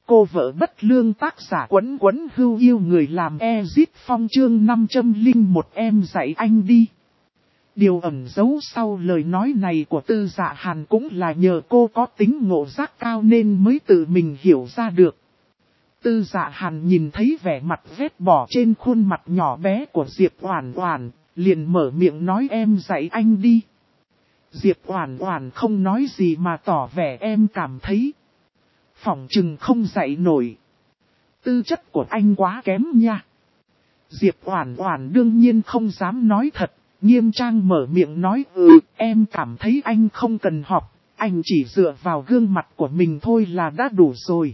cô vợ bất lương tác giả Quấn Quấn Hưu yêu người làm Ezit Phong chương 501 em dạy anh đi. Điều ẩn giấu sau lời nói này của Tư Dạ Hàn cũng là nhờ cô có tính ngộ giác cao nên mới tự mình hiểu ra được. Tư Dạ Hàn nhìn thấy vẻ mặt vết bỏ trên khuôn mặt nhỏ bé của Diệp Oản Oản, liền mở miệng nói em dạy anh đi. Diệp Oản Oản không nói gì mà tỏ vẻ em cảm thấy phỏng chừng không dạy nổi. Tư chất của anh quá kém nha. Diệp Oản Oản đương nhiên không dám nói thật, nghiêm trang mở miệng nói em cảm thấy anh không cần học, anh chỉ dựa vào gương mặt của mình thôi là đã đủ rồi.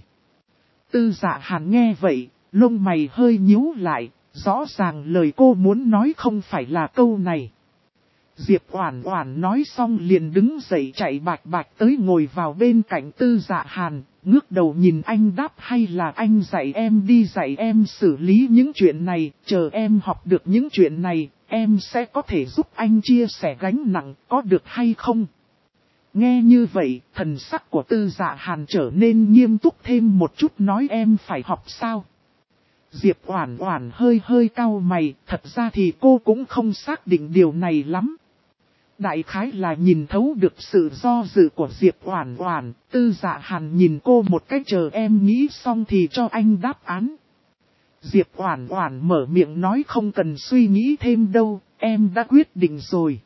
Tư Dạ Hàn nghe vậy, lông mày hơi nhíu lại, rõ ràng lời cô muốn nói không phải là câu này. Diệp Oản Oản nói xong liền đứng dậy chạy bạch bạch tới ngồi vào bên cạnh Tư Dạ Hàn, ngước đầu nhìn anh đáp hay là anh dạy em đi, dạy em xử lý những chuyện này, chờ em học được những chuyện này, em sẽ có thể giúp anh chia sẻ gánh nặng, có được hay không? Nghe như vậy, thần sắc của Tư Dạ Hàn trở nên nghiêm túc thêm một chút, nói em phải học sao? Diệp Oản Oản hơi cau mày, thật ra thì cô cũng không xác định điều này lắm. Đại khái là nhìn thấu được sự do dự của Diệp Oản Oản, Tư Dạ Hàn nhìn cô một cách chờ em nghĩ xong thì cho anh đáp án. Diệp Oản Oản mở miệng nói không cần suy nghĩ thêm đâu, em đã quyết định rồi.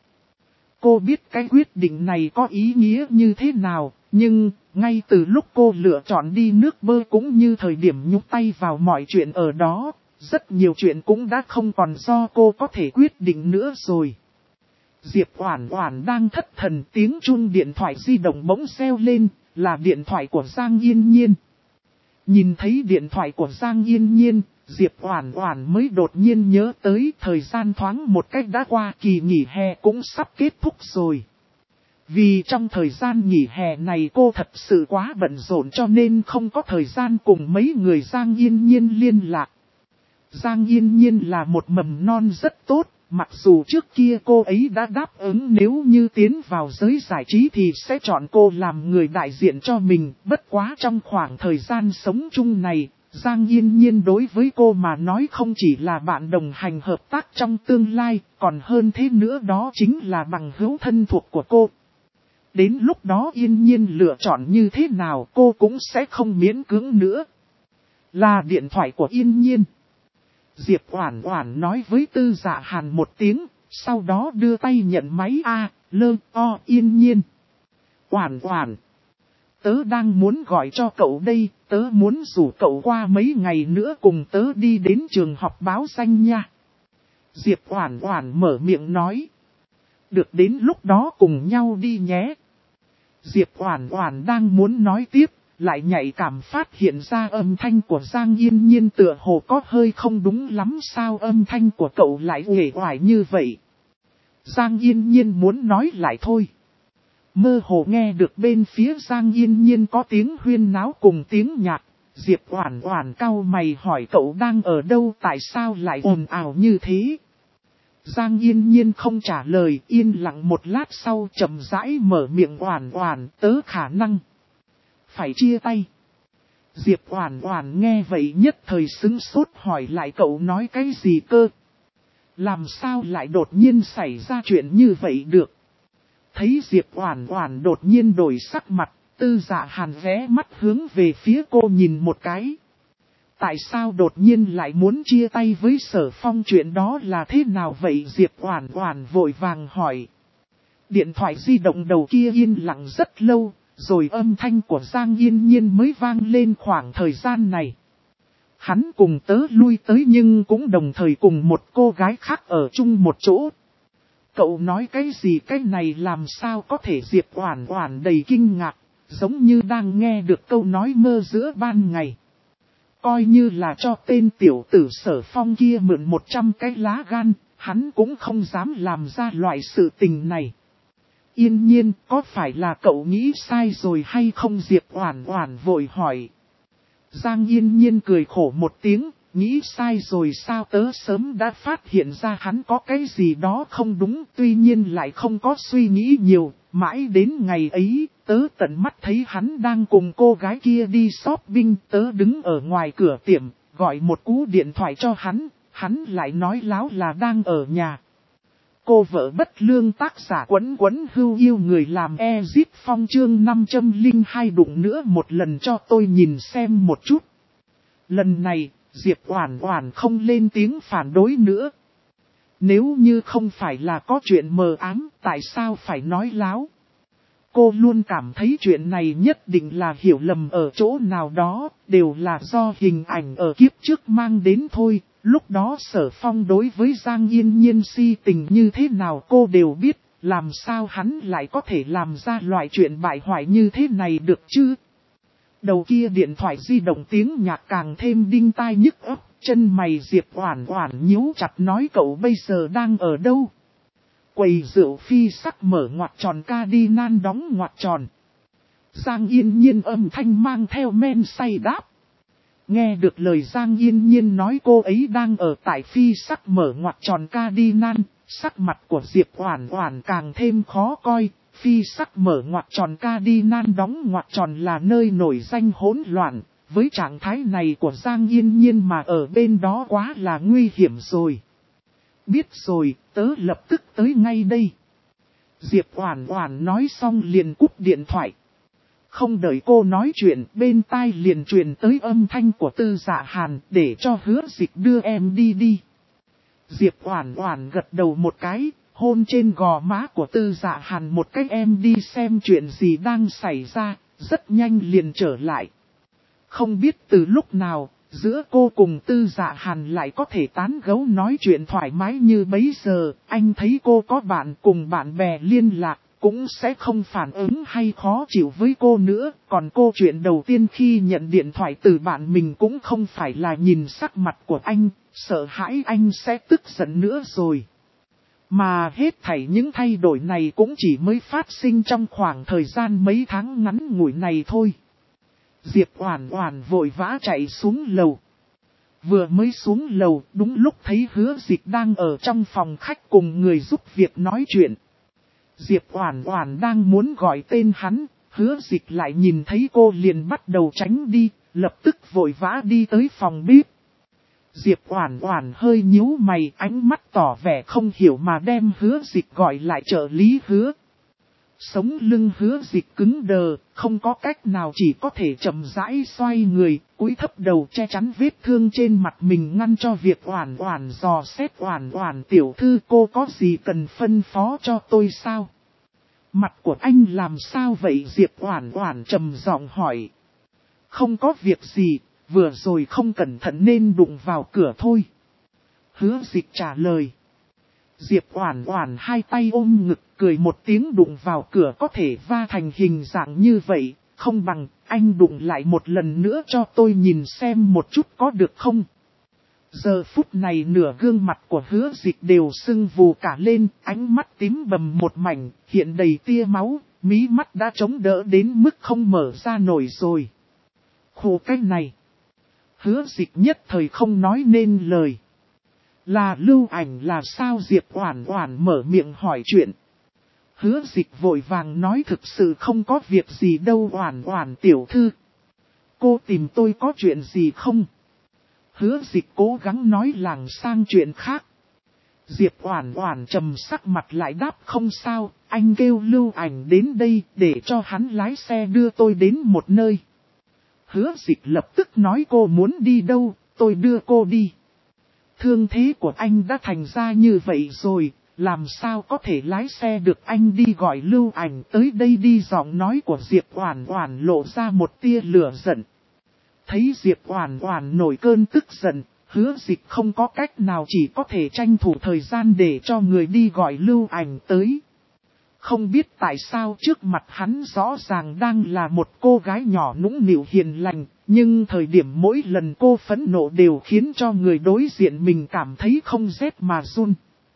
Cô biết cái quyết định này có ý nghĩa như thế nào, nhưng ngay từ lúc cô lựa chọn đi nước bơi cũng như thời điểm nhúc tay vào mọi chuyện ở đó, rất nhiều chuyện cũng đã không còn do cô có thể quyết định nữa rồi. Diệp Oản Oản đang thất thần, tiếng chuông điện thoại di động bỗng reo lên, là điện thoại của Giang Yên Nhiên. Nhìn thấy điện thoại của Giang Yên Nhiên, Diệp Oản Oản mới đột nhiên nhớ tới thời gian thoáng một cách đã qua, kỳ nghỉ hè cũng sắp kết thúc rồi. Vì trong thời gian nghỉ hè này cô thật sự quá bận rộn cho nên không có thời gian cùng mấy người Giang Yên Nhiên liên lạc. Giang Yên Nhiên là một mầm non rất tốt, mặc dù trước kia cô ấy đã đáp ứng nếu như tiến vào giới giải trí thì sẽ chọn cô làm người đại diện cho mình, bất quá trong khoảng thời gian sống chung này, Giang Yên Nhiên đối với cô mà nói không chỉ là bạn đồng hành hợp tác trong tương lai, còn hơn thế nữa đó chính là bằng hữu thân thuộc của cô. Đến lúc đó Yên Nhiên lựa chọn như thế nào cô cũng sẽ không miễn cưỡng nữa. Là điện thoại của Yên Nhiên. Diệp Oản Oản nói với Tư Dạ Hàn một tiếng, sau đó đưa tay nhận máy Yên Nhiên. Oản Oản, tớ đang muốn gọi cho cậu đây, tớ muốn rủ cậu qua mấy ngày nữa cùng tớ đi đến trường học báo danh nha. Diệp Oản Oản mở miệng nói. Được, đến lúc đó cùng nhau đi nhé. Diệp Oản Oản đang muốn nói tiếp, lại nhạy cảm phát hiện ra âm thanh của Giang Yên Nhiên tựa hồ có hơi không đúng lắm, sao âm thanh của cậu lại uể oải như vậy. Giang Yên Nhiên muốn nói lại thôi. Mơ hồ nghe được bên phía Giang Yên Nhiên có tiếng huyên náo cùng tiếng nhạc. Diệp Oản Oản cau mày hỏi cậu đang ở đâu, tại sao lại ồn ào như thế. Giang Yên Nhiên không trả lời, yên lặng một lát sau chậm rãi mở miệng. Oản Oản, tớ khả năng phải chia tay. Diệp Oản Oản nghe vậy nhất thời sững sốt, hỏi lại cậu nói cái gì cơ? Làm sao lại đột nhiên xảy ra chuyện như vậy được? Thấy Diệp Oản Oản đột nhiên đổi sắc mặt, Tư Dạ Hàn ghé mắt hướng về phía cô nhìn một cái. Tại sao đột nhiên lại muốn chia tay với Sở Phong, chuyện đó là thế nào vậy? Diệp Oản Oản vội vàng hỏi. Điện thoại di động đầu kia yên lặng rất lâu, rồi âm thanh của Giang Yên Nhiên mới vang lên. Khoảng thời gian này, hắn cùng tớ lui tới nhưng cũng đồng thời cùng một cô gái khác ở chung một chỗ. Cậu nói cái gì, cái này làm sao có thể? Diệp Oản Oản đầy kinh ngạc, giống như đang nghe được câu nói mơ giữa ban ngày. Coi như là cho tên tiểu tử Sở Phong kia mượn 100 cái lá gan, hắn cũng không dám làm ra loại sự tình này. Yên Nhiên, có phải là cậu nghĩ sai rồi hay không? Diệp Oản Oản vội hỏi. Giang Yên Nhiên cười khổ một tiếng, nghĩ sai rồi sao, tớ sớm đã phát hiện ra hắn có cái gì đó không đúng, tuy nhiên lại không có suy nghĩ nhiều, mãi đến ngày ấy, Tớ tận mắt thấy hắn đang cùng cô gái kia đi shopping, tớ đứng ở ngoài cửa tiệm, gọi một cú điện thoại cho hắn lại nói láo là đang ở nhà. Cô vợ bất lương tác giả Quấn Quấn Hưu Yêu người làm Ezit Phong chương 502 đụng nữa một lần cho tôi nhìn xem một chút. Lần này, Diệp Oản Oản không lên tiếng phản đối nữa. Nếu như không phải là có chuyện mờ ám, tại sao phải nói láo? Cô luôn cảm thấy chuyện này nhất định là hiểu lầm ở chỗ nào đó, đều là do hình ảnh ở kiếp trước mang đến thôi. Lúc đó Sở Phong đối với Giang Yên Nhiên si tình như thế nào cô đều biết, làm sao hắn lại có thể làm ra loại chuyện bại hoại như thế này được chứ? Đầu kia điện thoại di động tiếng nhạc càng thêm đinh tai nhức óc, chân mày Diệp Oản Oản nhíu chặt nói cậu bây giờ đang ở đâu? Quầy rượu phi sắc mở ngoặc tròn cardinal đóng ngoặc tròn. Giang Yên Nhiên âm thanh mang theo men say đáp. Nghe được lời Giang Yên Nhiên nói cô ấy đang ở tại phi sắc mở ngoặc tròn cardinal, sắc mặt của Diệp Oản Oản càng thêm khó coi. Phi sắc mở ngoặc tròn cardinal đóng ngoặc tròn là nơi nổi danh hỗn loạn, với trạng thái này của Giang Yên Nhiên mà ở bên đó quá là nguy hiểm rồi. Biết rồi, tớ lập tức tới ngay đây. Diệp Oản Oản nói xong liền cúp điện thoại. Không đợi cô nói chuyện, bên tai liền truyền tới âm thanh của Tư Dạ Hàn, để cho Hứa Dịch đưa em đi. Diệp Oản Oản gật đầu một cái, hôn trên gò má của Tư Dạ Hàn một cái em đi xem chuyện gì đang xảy ra, rất nhanh liền trở lại. Không biết từ lúc nào, giữa cô cùng Tư Dạ Hàn lại có thể tán gẫu nói chuyện thoải mái như bấy giờ, anh thấy cô có bạn cùng bạn bè liên lạc, cũng sẽ không phản ứng hay khó chịu với cô nữa, còn cô chuyện đầu tiên khi nhận điện thoại từ bạn mình cũng không phải là nhìn sắc mặt của anh, sợ hãi anh sẽ tức giận nữa rồi. Mà hết thảy những thay đổi này cũng chỉ mới phát sinh trong khoảng thời gian mấy tháng ngắn ngủi này thôi. Diệp Oản Oản vội vã chạy xuống lầu. Vừa mới xuống lầu, đúng lúc thấy Hứa Dịch đang ở trong phòng khách cùng người giúp việc nói chuyện. Diệp Oản Oản đang muốn gọi tên hắn, Hứa Dịch lại nhìn thấy cô liền bắt đầu tránh đi, lập tức vội vã đi tới phòng bếp. Diệp Oản Oản hơi nhíu mày, ánh mắt tỏ vẻ không hiểu mà đem Hứa Dịch gọi lại trợ lý Hứa. Sống lưng Hứa Dịch cứng đờ, không có cách nào chỉ có thể chậm rãi xoay người, cúi thấp đầu che chắn vết thương trên mặt mình ngăn cho việc Oản Oản dò xét. Oản Oản tiểu thư, cô có gì cần phân phó cho tôi sao? Mặt của anh làm sao vậy? Diệp Oản Oản trầm giọng hỏi. Không có việc gì, vừa rồi không cẩn thận nên đụng vào cửa thôi. Hứa Dịch trả lời. Diệp Oản Oản hai tay ôm ngực cười một tiếng, đụng vào cửa có thể va thành hình dạng như vậy, không bằng anh đụng lại một lần nữa cho tôi nhìn xem một chút có được không? Giờ phút này nửa gương mặt của Hứa Dịch đều sưng vù cả lên, ánh mắt tím bầm một mảnh, hiện đầy tia máu, mí mắt đã chống đỡ đến mức không mở ra nổi rồi. Khổ cái này. Hứa Dịch nhất thời không nói nên lời. Là Lưu Ảnh là sao? Diệp Oản Oản mở miệng hỏi chuyện. Hứa Dịch vội vàng nói thực sự không có việc gì đâu Oản Oản tiểu thư. Cô tìm tôi có chuyện gì không? Hứa Dịch cố gắng nói lảng sang chuyện khác. Diệp Oản Oản trầm sắc mặt lại đáp không sao, anh kêu Lưu Ảnh đến đây để cho hắn lái xe đưa tôi đến một nơi. Hứa Dịch lập tức nói cô muốn đi đâu, tôi đưa cô đi. Thương thế của anh đã thành ra như vậy rồi, làm sao có thể lái xe được, anh đi gọi Lưu Ảnh tới đây đi. Giọng nói của Diệp Oản Oản lộ ra một tia lửa giận. Thấy Diệp Oản Oản nổi cơn tức giận, Hứa Dịch không có cách nào chỉ có thể tranh thủ thời gian để cho người đi gọi Lưu Ảnh tới. Không biết tại sao trước mặt hắn rõ ràng đang là một cô gái nhỏ nũng nịu hiền lành, nhưng thời điểm mỗi lần cô phẫn nộ đều khiến cho người đối diện mình cảm thấy không rét mà run.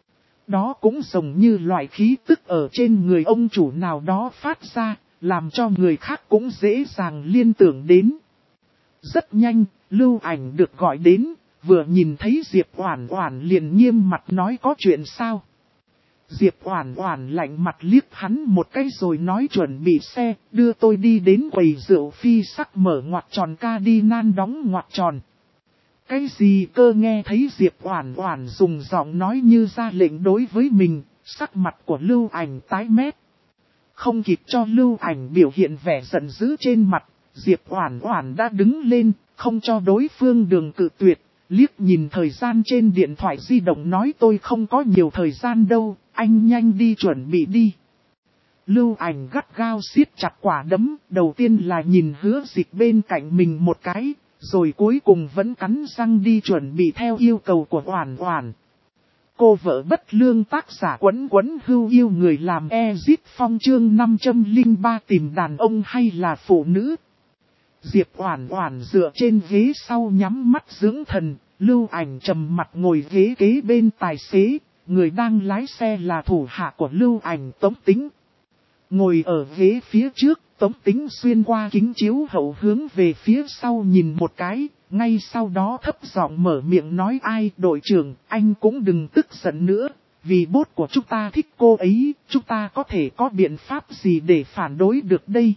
Đó cũng giống như loại khí tức ở trên người ông chủ nào đó phát ra, làm cho người khác cũng dễ dàng liên tưởng đến. Rất nhanh, Lưu Ảnh được gọi đến, vừa nhìn thấy Diệp Oản Oản liền nghiêm mặt nói có chuyện sao? Diệp Oản Oản lạnh mặt liếc hắn một cái rồi nói chuẩn bị xe, đưa tôi đi đến quầy rượu phi sắc mở ngoặc tròn Cardinal đóng ngoặc tròn. Cái gì cơ? Nghe thấy Diệp Oản Oản dùng giọng nói như ra lệnh đối với mình, sắc mặt của Lưu Ảnh tái mét. Không kịp cho Lưu Ảnh biểu hiện vẻ giận dữ trên mặt, Diệp Oản Oản đã đứng lên, không cho đối phương đường cự tuyệt, liếc nhìn thời gian trên điện thoại di động nói tôi không có nhiều thời gian đâu, anh nhanh đi chuẩn bị đi. Lưu Ảnh gắt gao siết chặt quả đấm, đầu tiên là nhìn Hứa Dịch bên cạnh mình một cái, rồi cuối cùng vẫn cắn răng đi chuẩn bị theo yêu cầu của Oản Oản. Cô vợ bất lương tác giả Quấn Quấn Hưu yêu người làm Ezit Phong chương 503 tìm đàn ông hay là phụ nữ. Diệp Oản Oản dựa trên ghế sau nhắm mắt dưỡng thần, Lưu Ảnh trầm mặt ngồi ghế kế bên tài xế, người đang lái xe là thủ hạ của Lưu Ảnh Tống Tĩnh. Ngồi ở ghế phía trước, Tống Tĩnh xuyên qua kính chiếu hậu hướng về phía sau nhìn một cái, ngay sau đó thấp giọng mở miệng nói ai đội trưởng, anh cũng đừng tức giận nữa, vì boss của chúng ta thích cô ấy, chúng ta có thể có biện pháp gì để phản đối được đây.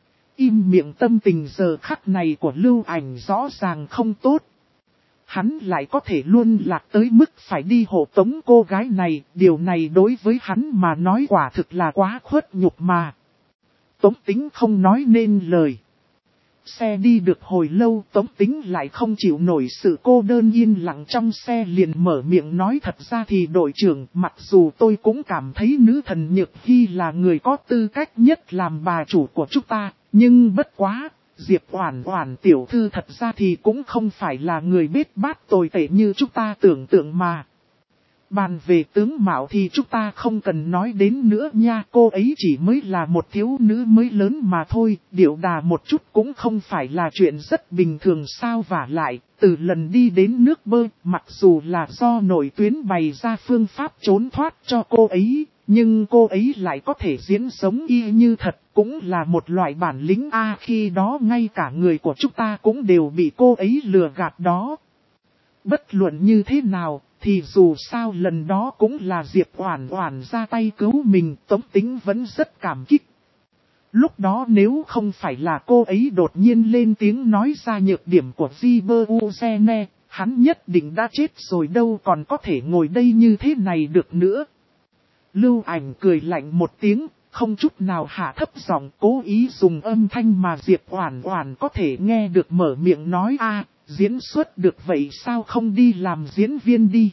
Im miệng tâm tình giờ khắc này của Lưu Ảnh rõ ràng không tốt. Hắn lại có thể luôn lạc tới mức phải đi hộ tống cô gái này, điều này đối với hắn mà nói quả thực là quá khuất nhục mà. Tống Tĩnh không nói nên lời. Xe đi được hồi lâu, Tống Tĩnh lại không chịu nổi sự cô đơn yên lặng trong xe, liền mở miệng nói thật ra thì đội trưởng, mặc dù tôi cũng cảm thấy nữ thần Nhược Hy là người có tư cách nhất làm bà chủ của chúng ta, nhưng bất quá, Diệp Oản Oản tiểu thư thật ra thì cũng không phải là người bết bát tồi tệ như chúng ta tưởng tượng mà. Bàn về tướng mạo thì chúng ta không cần nói đến nữa nha, cô ấy chỉ mới là một thiếu nữ mới lớn mà thôi, điệu đà một chút cũng không phải là chuyện rất bình thường sao. Vả lại, từ lần đi đến nước bơi, mặc dù là do nội tuyến bày ra phương pháp trốn thoát cho cô ấy, nhưng cô ấy lại có thể diễn sống y như thật, cũng là một loại bản lĩnh a. Khi đó ngay cả người của chúng ta cũng đều bị cô ấy lừa gạt đó. Bất luận như thế nào, thì dù sao lần đó cũng là Diệp Oản Oản ra tay cứu mình, Tống Tĩnh vẫn rất cảm kích. Lúc đó nếu không phải là cô ấy đột nhiên lên tiếng nói ra nhược điểm của Ziberzene, hắn nhất định đã chết rồi đâu còn có thể ngồi đây như thế này được nữa. Lưu Ảnh cười lạnh một tiếng, không chút nào hạ thấp giọng, cố ý dùng âm thanh mà Diệp Oản Oản có thể nghe được mở miệng nói a. Diễn xuất được vậy sao không đi làm diễn viên đi.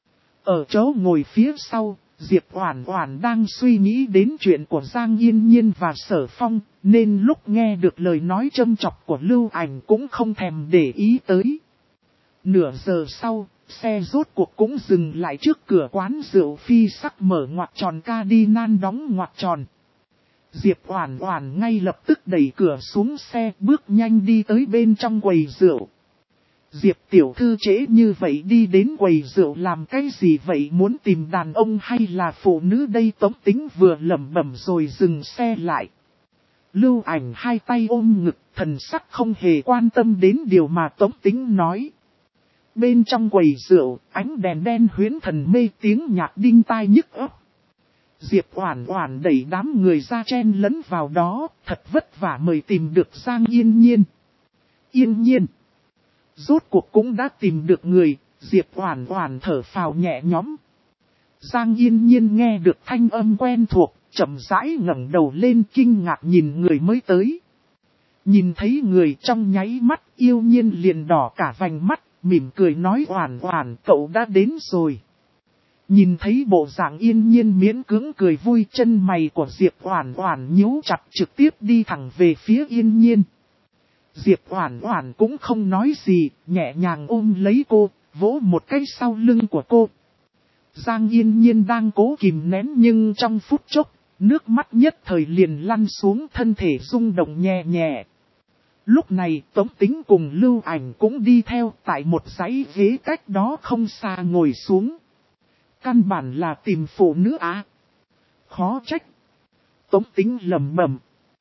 Ở chỗ ngồi phía sau, Diệp Oản Oản đang suy nghĩ đến chuyện của Giang Yên Nhiên và Sở Phong, nên lúc nghe được lời nói châm chọc của Lưu Ảnh cũng không thèm để ý tới. Nửa giờ sau, xe rốt cuộc cũng dừng lại trước cửa quán rượu phi sắc mở ngoặc tròn Cardinal đóng ngoặc tròn. Diệp Oản Oản ngay lập tức đẩy cửa xuống xe, bước nhanh đi tới bên trong quầy rượu. Diệp tiểu thư trễ như vậy đi đến quầy rượu làm cái gì vậy, muốn tìm đàn ông hay là phụ nữ đây? Tống Tĩnh vừa lẩm bẩm rồi dừng xe lại. Lưu Ảnh hai tay ôm ngực, thần sắc không hề quan tâm đến điều mà Tống Tĩnh nói. Bên trong quầy rượu, ánh đèn đen huyễn thần mê, tiếng nhạc đinh tai nhức óc. Diệp Oản Oản đẩy đám người ra chen lẫn vào đó, thật vất vả mới tìm được Giang Yên Nhiên. Yên Nhiên. Rốt cuộc cũng đã tìm được người, Diệp Oản Oản thở phào nhẹ nhõm. Giang Yên Nhiên nghe được thanh âm quen thuộc, chậm rãi ngẩng đầu lên kinh ngạc nhìn người mới tới. Nhìn thấy người trong nháy mắt, Yêu Nhiên liền đỏ cả vành mắt, mỉm cười nói Oản Oản cậu đã đến rồi. Nhìn thấy bộ dạng Yên Nhiên miễn cưỡng cười vui, chân mày của Diệp Oản Oản nhíu chặt, trực tiếp đi thẳng về phía Yên Nhiên. Diệp Oản Oản cũng không nói gì, nhẹ nhàng ôm lấy cô, vỗ một cái sau lưng của cô. Giang Yên Nhiên đang cố kìm nén nhưng trong phút chốc, nước mắt nhất thời liền lăn xuống, thân thể rung động nhẹ nhẹ. Lúc này Tống Tĩnh cùng Lưu Ảnh cũng đi theo, tại một dãy ghế cách đó không xa ngồi xuống. Căn bản là tìm phụ nữ á. Khó trách. Tống Tĩnh lẩm bẩm.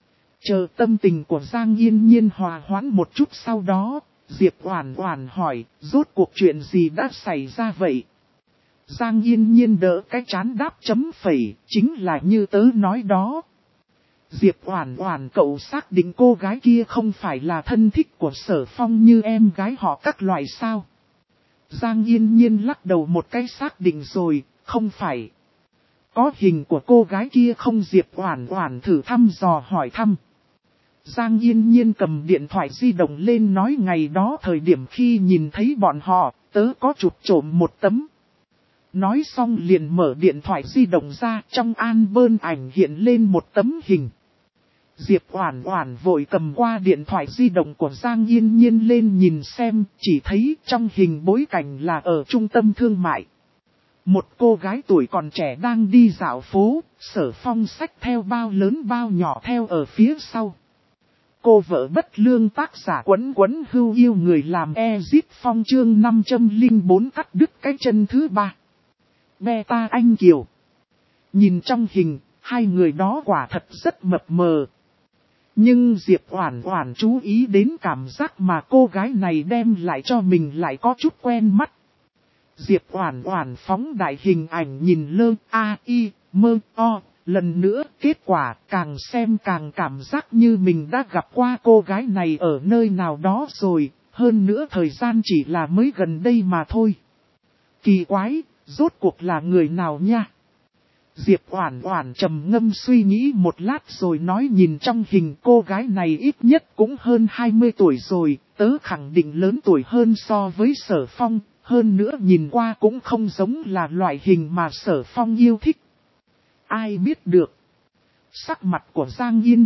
Chờ tâm tình của Giang Yên Nhiên hòa hoãn một chút sau đó, Diệp Oản Oản hỏi, rốt cuộc chuyện gì đã xảy ra vậy? Giang Yên Nhiên đỡ cái trán đáp chấm phẩy, chính là như tớ nói đó. Diệp Oản Oản cậu xác định cô gái kia không phải là thân thích của Sở Phong như em gái họ các loại sao? Giang Yên Nhiên lắc đầu một cái xác định rồi, không phải. Có hình của cô gái kia không? Diệp Oản Oản thử thăm dò hỏi thăm. Giang Yên Nhiên cầm điện thoại di động lên nói ngày đó thời điểm khi nhìn thấy bọn họ, tớ có chụp trộm một tấm. Nói xong liền mở điện thoại di động ra, trong album ảnh hiện lên một tấm hình. Diệp Oản Oản vội cầm qua điện thoại di động của Giang Yên Nhiên lên nhìn xem, chỉ thấy trong hình bối cảnh là ở trung tâm thương mại. Một cô gái tuổi còn trẻ đang đi dạo phố, Sở Phong xách theo bao lớn bao nhỏ theo ở phía sau. Cô vợ bất lương tác giả Quấn Quấn Hưu yêu người làm Ezit Phong chương 504 cắt đứt cái chân thứ 3. Beta Anh Kiều. Nhìn trong hình, hai người đó quả thật rất mập mờ. Nhưng Diệp Oản Oản chú ý đến cảm giác mà cô gái này đem lại cho mình lại có chút quen mắt. Diệp Oản Oản phóng đại hình ảnh nhìn lơ lần nữa, kết quả càng xem càng cảm giác như mình đã gặp qua cô gái này ở nơi nào đó rồi, hơn nữa thời gian chỉ là mới gần đây mà thôi. Kỳ quái, rốt cuộc là người nào nha? Diệp Oản Oản trầm ngâm suy nghĩ một lát rồi nói nhìn trong hình cô gái này ít nhất cũng hơn 20 tuổi rồi, tớ khẳng định lớn tuổi hơn so với Sở Phong, hơn nữa nhìn qua cũng không giống là loại hình mà Sở Phong yêu thích. Ai biết được. Sắc mặt của Giang Yên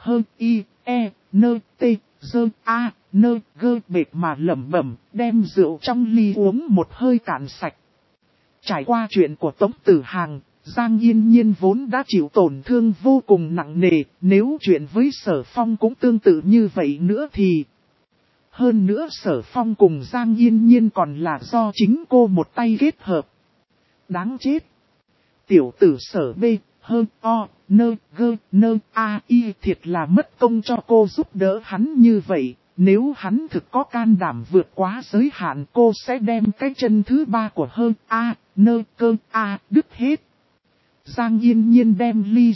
bệt mà lẩm bẩm, đem rượu trong ly uống một hơi cạn sạch. Trải qua chuyện của Tống Tử Hàng, Giang Yên Nhiên vốn đã chịu tổn thương vô cùng nặng nề, nếu chuyện với Sở Phong cũng tương tự như vậy nữa thì... Hơn nữa Sở Phong cùng Giang Yên Nhiên còn là do chính cô một tay kết hợp. Đáng chết! Tiểu tử Sở B, thiệt là mất công cho cô giúp đỡ hắn như vậy. Nếu hắn thực có can đảm vượt quá giới hạn cô sẽ đem cái chân thứ 3 của đứt hết. Giang Yên Nhiên đem ly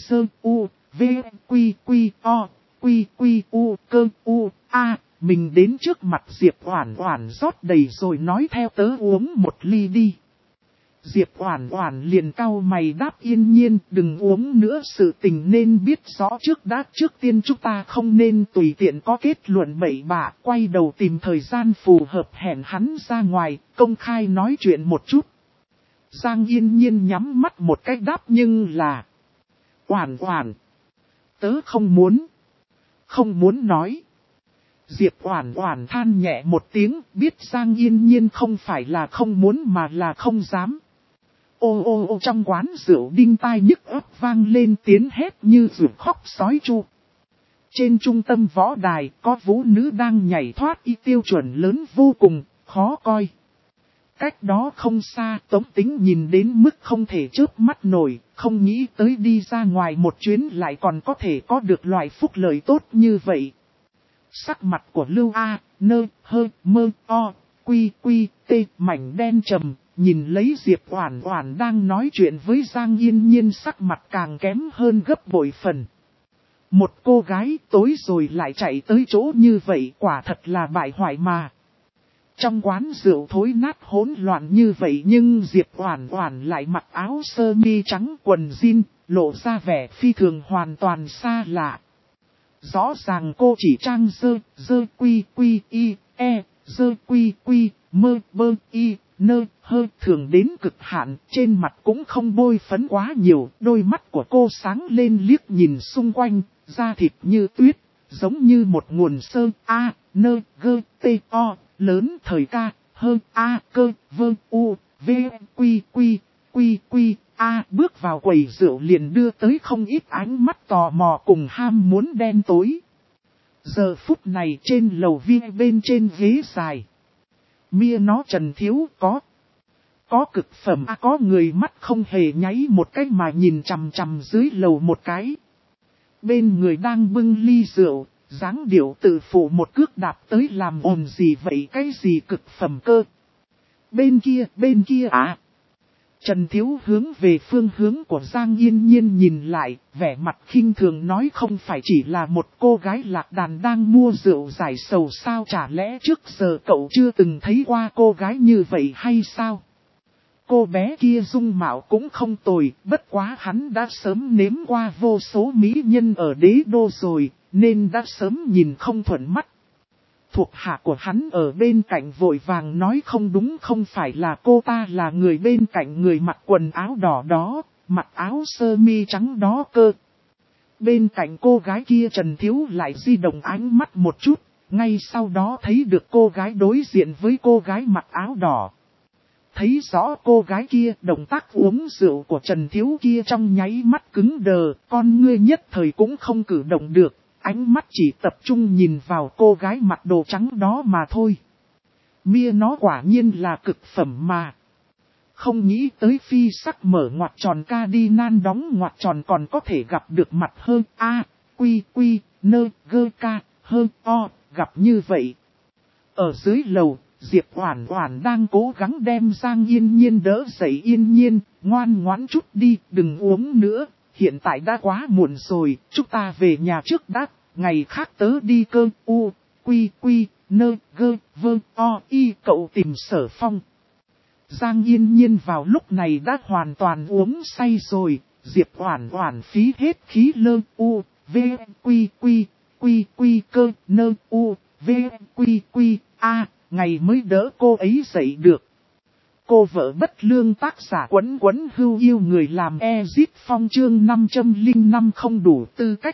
mình đến trước mặt Diệp Oản Oản rót đầy rồi nói theo tớ uống một ly đi. Diệp Oản Oản liền cau mày đáp Yên Nhiên đừng uống nữa, sự tình nên biết rõ trước đã, trước tiên chúng ta không nên tùy tiện có kết luận bậy bạ, quay đầu tìm thời gian phù hợp hẹn hắn ra ngoài, công khai nói chuyện một chút. Giang Yên Nhiên nhắm mắt một cách đáp nhưng là Oản Oản, tớ không muốn nói. Diệp Oản Oản than nhẹ một tiếng, biết Giang Yên Nhiên không phải là không muốn mà là không dám. Ô trong quán rượu đinh tai nhức óc vang lên tiếng hét như ruột khóc sói chu. Trên trung tâm võ đài có vũ nữ đang nhảy thoát y tiêu chuẩn lớn vô cùng, khó coi. Cách đó không xa Tống Tính nhìn đến mức không thể chớp mắt nổi, không nghĩ tới đi ra ngoài một chuyến lại còn có thể có được loại phúc lợi tốt như vậy. Sắc mặt của Lưu mảnh đen trầm, nhìn lấy Diệp Oản Oản đang nói chuyện với Giang Yên Nhiên sắc mặt càng kém hơn gấp bội phần. Một cô gái tối rồi lại chạy tới chỗ như vậy quả thật là bại hoại mà. Trong quán rượu thối nát hỗn loạn như vậy nhưng Diệp Oản Oản lại mặc áo sơ mi trắng quần jean, lộ ra vẻ phi thường hoàn toàn xa lạ. Rõ ràng cô chỉ trang thường đến cực hạn, trên mặt cũng không bôi phấn quá nhiều, đôi mắt của cô sáng lên liếc nhìn xung quanh, da thịt như tuyết, giống như một nguồn lớn thời ca, bước vào quầy rượu liền đưa tới không ít ánh mắt tò mò cùng ham muốn đen tối. Giờ phút này trên lầu viên bên trên ghế dài. Mia nó Trần Thiếu có cực phẩm có người mắt không hề nháy một cái mà nhìn chằm chằm dưới lầu một cái. Bên người đang bưng ly rượu, dáng điệu tự phụ một cước đạp tới làm ồn gì vậy cái gì cực phẩm cơ. Bên kia Trần Thiếu hướng về phương hướng của Giang Yên Nhiên nhìn lại, vẻ mặt khinh thường nói không phải chỉ là một cô gái lạc đàn đang mua rượu giải sầu sao, chả lẽ trước giờ cậu chưa từng thấy qua cô gái như vậy hay sao? Cô bé kia dung mạo cũng không tồi, bất quá hắn đã sớm nếm qua vô số mỹ nhân ở đế đô rồi, nên đã sớm nhìn không thuận mắt. Thuộc hạ của hắn ở bên cạnh vội vàng nói không đúng, không phải là cô ta, là người bên cạnh, người mặc quần áo đỏ đó, mặc áo sơ mi trắng đó cơ. Bên cạnh cô gái kia Trần Thiếu lại di động ánh mắt một chút, ngay sau đó thấy được cô gái đối diện với cô gái mặc áo đỏ. Thấy rõ cô gái kia, động tác uống rượu của Trần Thiếu kia trong nháy mắt cứng đờ, con ngươi nhất thời cũng không cử động được, ánh mắt chỉ tập trung nhìn vào cô gái mặc đồ trắng đó mà thôi. Mia nó quả nhiên là cực phẩm mà. Không nghĩ tới phi sắc mở ngoặc tròn cardigan đóng ngoặc tròn còn có thể gặp được mặt hơn A, quy quy, nơ, gơ ca, hơn o, gặp như vậy. Ở dưới lầu, Diệp Oản Oản đang cố gắng đem Giang Yên Nhiên đỡ dậy. Yên Nhiên, ngoan ngoãn chút đi, đừng uống nữa, hiện tại đã quá muộn rồi, chúng ta về nhà trước đã, ngày khác tớ đi cơ. U, quy quy, nơ, gơ, vơ, o, y. Cậu tìm Sở Phong. Giang Yên Nhiên vào lúc này đã hoàn toàn uống say rồi, Diệp Oản Oản phí hết khí lơ. U, v, quy quy, quy quy cơ, nơ, u, v, quy quy, a. Ngày mới đỡ cô ấy dậy được. Cô vợ bất lương, tác giả Quấn Quấn Hưu Yêu người làm Ezit Phong, chương 505 không đủ tư cách.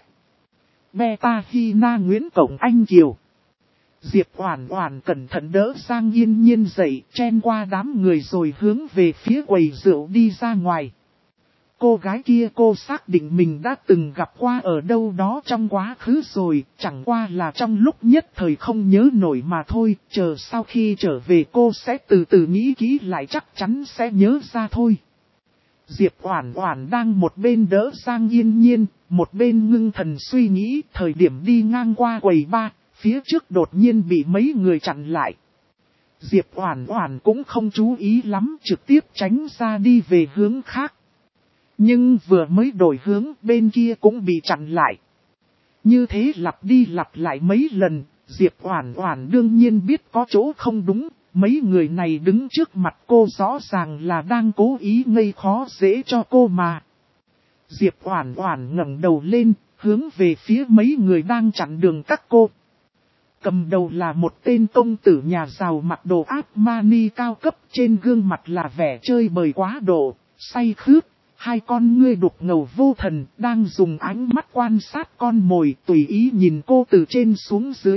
Beta Hina Nguyễn Cộng Anh Kiều. Diệp Oản Oản cẩn thận đỡ Giang Yên Nhiên dậy, chen qua đám người rồi hướng về phía quầy rượu đi ra ngoài. Cô gái kia cô xác định mình đã từng gặp qua ở đâu đó trong quá khứ rồi, chẳng qua là trong lúc nhất thời không nhớ nổi mà thôi, chờ sau khi trở về cô sẽ từ từ nghĩ kỹ lại, chắc chắn sẽ nhớ ra thôi. Diệp Oản Oản đang một bên đỡ Giang Yên Nhiên, một bên ngưng thần suy nghĩ. Thời điểm đi ngang qua quầy bar, phía trước đột nhiên bị mấy người chặn lại. Diệp Oản Oản cũng không chú ý lắm, trực tiếp tránh ra đi về hướng khác. Nhưng vừa mới đổi hướng, bên kia cũng bị chặn lại. Như thế lặp đi lặp lại mấy lần, Diệp Oản Oản đương nhiên biết có chỗ không đúng, mấy người này đứng trước mặt cô rõ ràng là đang cố ý gây khó dễ cho cô mà. Diệp Oản Oản ngẩng đầu lên, hướng về phía mấy người đang chặn đường các cô. Cầm đầu là một tên công tử nhà giàu mặc đồ Armani cao cấp, trên gương mặt là vẻ chơi bời quá độ, say khướt. Hai con ngươi đục ngầu vô thần, đang dùng ánh mắt quan sát con mồi, tùy ý nhìn cô từ trên xuống dưới.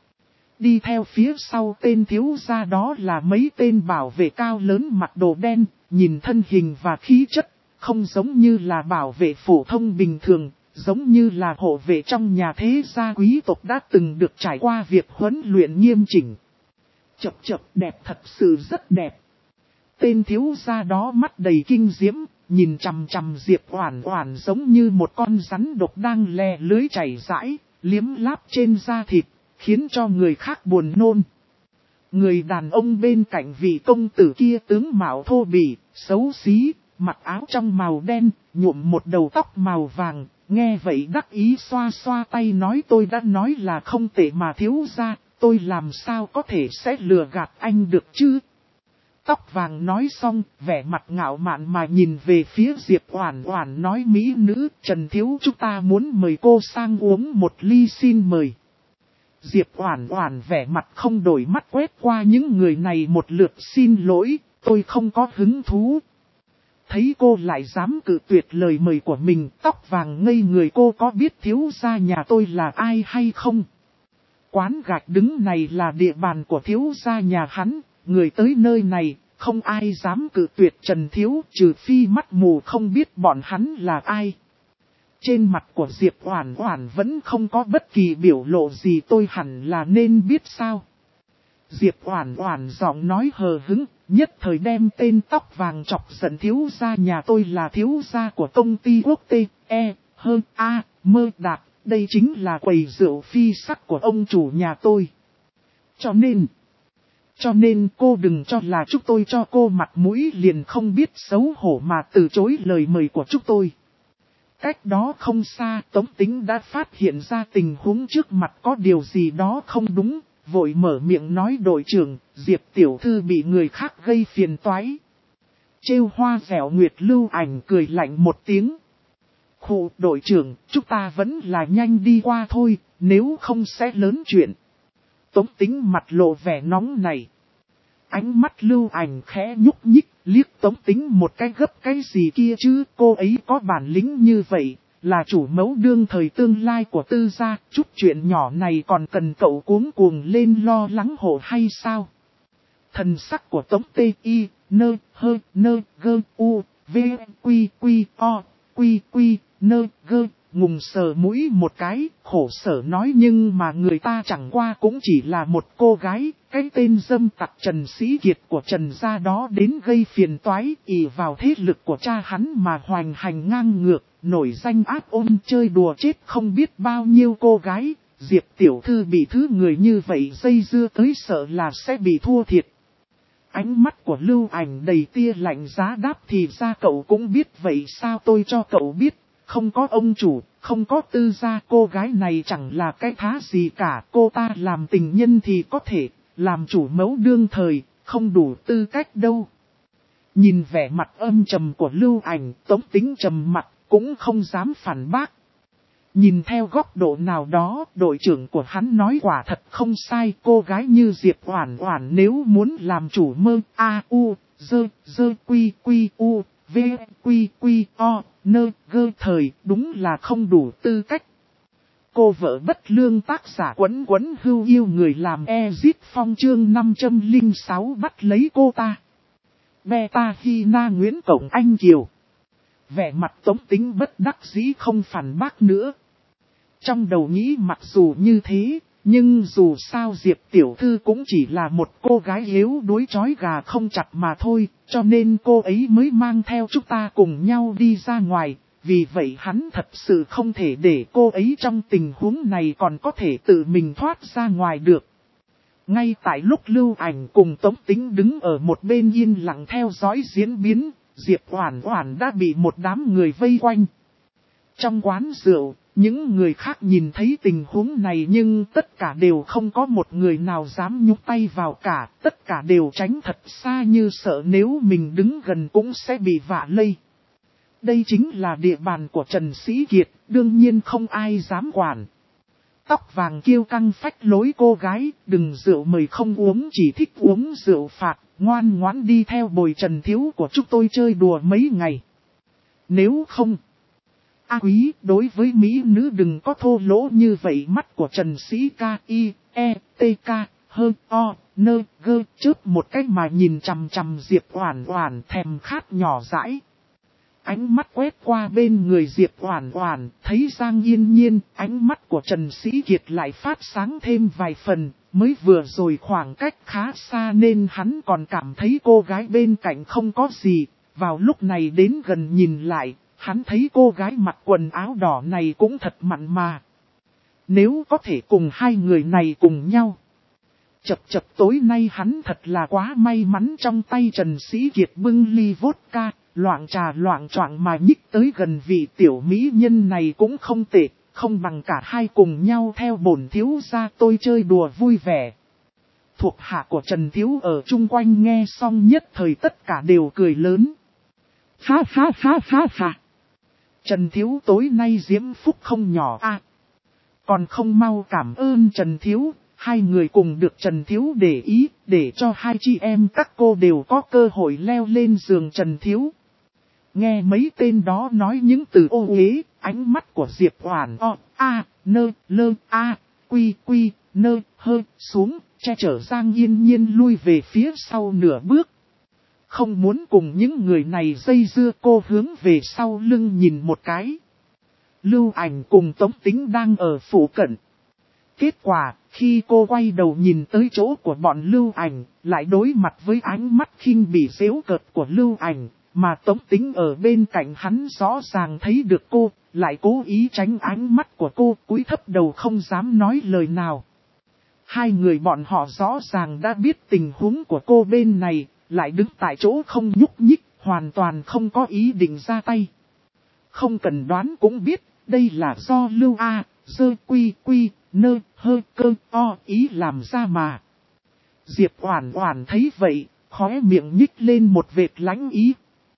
Đi theo phía sau tên thiếu gia đó là mấy tên bảo vệ cao lớn mặc đồ đen, nhìn thân hình và khí chất, không giống như là bảo vệ phổ thông bình thường, giống như là hộ vệ trong nhà thế gia quý tộc đã từng được trải qua việc huấn luyện nghiêm chỉnh. Chập chập, đẹp, thật sự rất đẹp. Tên thiếu gia đó mắt đầy kinh diễm, nhìn chằm chằm Diệp Oản Oản giống như một con rắn độc đang lè lưới chảy rãi, liếm láp trên da thịt, khiến cho người khác buồn nôn. Người đàn ông bên cạnh vị công tử kia tướng mạo thô bỉ, xấu xí, mặc áo trong màu đen, nhuộm một đầu tóc màu vàng, nghe vậy đắc ý xoa xoa tay nói tôi đã nói là không tệ mà thiếu gia, tôi làm sao có thể sẽ lừa gạt anh được chứ? Tóc vàng nói xong, vẻ mặt ngạo mạn mà nhìn về phía Diệp Oản Oản nói mỹ nữ, Trần thiếu chúng ta muốn mời cô sang uống một ly xin mời. Diệp Oản Oản vẻ mặt không đổi mắt quét qua những người này một lượt, xin lỗi, tôi không có hứng thú. Thấy cô lại dám cự tuyệt lời mời của mình, tóc vàng ngây người, cô có biết thiếu gia nhà tôi là ai hay không? Quán gạch đứng này là địa bàn của thiếu gia nhà hắn. Người tới nơi này, không ai dám cự tuyệt Trần thiếu, trừ phi mắt mù không biết bọn hắn là ai. Trên mặt của Diệp Oản Oản vẫn không có bất kỳ biểu lộ gì, tôi hẳn là nên biết sao. Diệp Oản Oản giọng nói hờ hững, nhất thời đem tên tóc vàng chọc giận, thiếu gia nhà tôi là thiếu gia của công ty quốc tế Mơ Đạt, đây chính là quầy rượu phi sắc của ông chủ nhà tôi. Cho nên, Cho nên cô đừng cho là chúng tôi cho cô mặt mũi liền không biết xấu hổ mà từ chối lời mời của chúng tôi. Cách đó không xa, Tống Tính đã phát hiện ra tình huống trước mặt có điều gì đó không đúng, vội mở miệng nói đội trưởng, Diệp tiểu thư bị người khác gây phiền toái. Trêu hoa dẻo nguyệt Lưu Ảnh cười lạnh một tiếng. Khụ đội trưởng, chúng ta vẫn là nhanh đi qua thôi, nếu không sẽ lớn chuyện. Tống Tính mặt lộ vẻ nóng này. Ánh mắt Lưu Ảnh khẽ nhúc nhích, liếc Tống Tính một cái gấp cái gì kia chứ, cô ấy có bản lĩnh như vậy, là chủ mẫu đương thời tương lai của Tư gia, chút chuyện nhỏ này còn cần cậu cuống cuồng lên lo lắng hộ hay sao? Thần sắc của Tống Tê Y, nơ, hơ, nơ, gơ, u, v, quy, quy, o, quy, quy, nơ, gơ, ngùng sờ mũi một cái, khổ sở nói nhưng mà người ta chẳng qua cũng chỉ là một cô gái, cái tên dâm tặc Trần Sĩ Kiệt của Trần gia đó đến gây phiền toái, ỷ vào thế lực của cha hắn mà hoành hành ngang ngược, nổi danh ác ôn chơi đùa chết không biết bao nhiêu cô gái, Diệp tiểu thư bị thứ người như vậy dây dưa tới sợ là sẽ bị thua thiệt. Ánh mắt của Lưu Ảnh đầy tia lạnh giá đáp thì ra cậu cũng biết vậy sao tôi cho cậu biết. Không có ông chủ, không có Tư gia, cô gái này chẳng là cái thá gì cả. Cô ta làm tình nhân thì có thể, làm chủ mẫu đương thời, không đủ tư cách đâu. Nhìn vẻ mặt âm trầm của Lưu Ảnh, Tống Tính trầm mặt, cũng không dám phản bác. Nhìn theo góc độ nào đó, đội trưởng của hắn nói quả thật không sai. Cô gái như Diệp Oản Oản nếu muốn làm chủ mơ, a u, dơ, quy quy u, v, quy quy o, nơ, gơ thời, đúng là không đủ tư cách. Cô vợ bất lương tác giả Quấn Quấn Hưu yêu người làm Ezit Phong chương 506 bắt lấy cô ta. Beta Hina Nguyễn Cổng Anh Kiều. Vẻ mặt Tống Tính bất đắc dĩ không phản bác nữa. Trong đầu nghĩ mặc dù như thế, nhưng dù sao Diệp tiểu thư cũng chỉ là một cô gái yếu đuối chói gà không chặt mà thôi, cho nên cô ấy mới mang theo chúng ta cùng nhau đi ra ngoài, vì vậy hắn thật sự không thể để cô ấy trong tình huống này còn có thể tự mình thoát ra ngoài được. Ngay tại lúc Lưu Ảnh cùng Tống Tính đứng ở một bên yên lặng theo dõi diễn biến, Diệp Oản Oản đã bị một đám người vây quanh. Trong quán rượu, những người khác nhìn thấy tình huống này nhưng tất cả đều không có một người nào dám nhúc tay vào cả, tất cả đều tránh thật xa như sợ nếu mình đứng gần cũng sẽ bị vạ lây. Đây chính là địa bàn của Trần Sĩ Kiệt, đương nhiên không ai dám quản. Tóc vàng kiêu căng phách lối cô gái, đừng rượu mời không uống chỉ thích uống rượu phạt, ngoan ngoãn đi theo bồi Trần Thiếu của chúng tôi chơi đùa mấy ngày. Nếu không... Quý, đối với mỹ nữ đừng có thô lỗ như vậy. Mắt của Trần Sĩ K.I.E.T.K. Hơn o, nơ, gơ, chớp một cách mà nhìn chằm chằm Diệp Oản Oản thèm khát nhỏ dãi. Ánh mắt quét qua bên người Diệp Oản Oản, thấy Giang Yên Nhiên, ánh mắt của Trần Sĩ Kiệt lại phát sáng thêm vài phần, mới vừa rồi khoảng cách khá xa nên hắn còn cảm thấy cô gái bên cạnh không có gì, vào lúc này đến gần nhìn lại. Hắn thấy cô gái mặc quần áo đỏ này cũng thật mặn mà. Nếu có thể cùng hai người này cùng nhau. Chập tối nay hắn thật là quá may mắn trong tay Trần Sĩ Kiệt bưng ly vodka, loạng trà loạng choạng mà nhích tới gần vị tiểu mỹ nhân này cũng không tệ, không bằng cả hai cùng nhau theo bổn thiếu gia tôi chơi đùa vui vẻ. Thuộc hạ của Trần Thiếu ở chung quanh nghe xong nhất thời tất cả đều cười lớn. Ha ha ha ha ha. Trần Thiếu tối nay diễm phúc không nhỏ à. Còn không mau cảm ơn Trần Thiếu, hai người cùng được Trần Thiếu để ý, để cho hai chị em các cô đều có cơ hội leo lên giường Trần Thiếu. Nghe mấy tên đó nói những từ ô uế, ánh mắt của Diệp Oản o, a, nơ, lơ, a, quy, quy, nơ, hơ, xuống, che chở Giang Yên Nhiên lui về phía sau nửa bước. Không muốn cùng những người này dây dưa, cô hướng về sau lưng nhìn một cái. Lưu Ảnh cùng Tống Tính đang ở phụ cận. Kết quả, khi cô quay đầu nhìn tới chỗ của bọn Lưu Ảnh, lại đối mặt với ánh mắt khinh bỉ giễu cợt của Lưu Ảnh, mà Tống Tính ở bên cạnh hắn rõ ràng thấy được cô, lại cố ý tránh ánh mắt của cô, cúi thấp đầu không dám nói lời nào. Hai người bọn họ rõ ràng đã biết tình huống của cô bên này, lại đứng tại chỗ không nhúc nhích, hoàn toàn không có ý định ra tay. Không cần đoán cũng biết, đây là do Lưu A, Dơ Quy Quy, Nơ, Hơ Cơ, O ý làm ra mà. Diệp Oản Oản thấy vậy, khóe miệng nhích lên một vệt lãnh ý.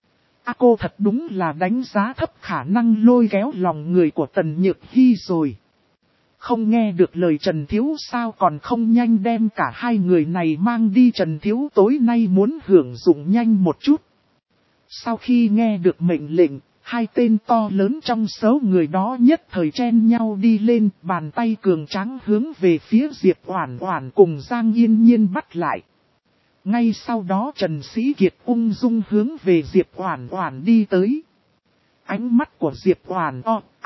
Cô thật đúng là đánh giá thấp khả năng lôi kéo lòng người của Tần Nhược Hi rồi. Không nghe được lời Trần Thiếu sao còn không nhanh đem cả hai người này mang đi. Trần Thiếu tối nay muốn hưởng dụng nhanh một chút. Sau khi nghe được mệnh lệnh, hai tên to lớn trong số người đó nhất thời chen nhau đi lên, bàn tay cường tráng hướng về phía Diệp Oản Oản cùng Giang Yên Nhiên bắt lại. Ngay sau đó Trần Sĩ Kiệt ung dung hướng về Diệp Oản Oản đi tới. Ánh mắt của Diệp Oản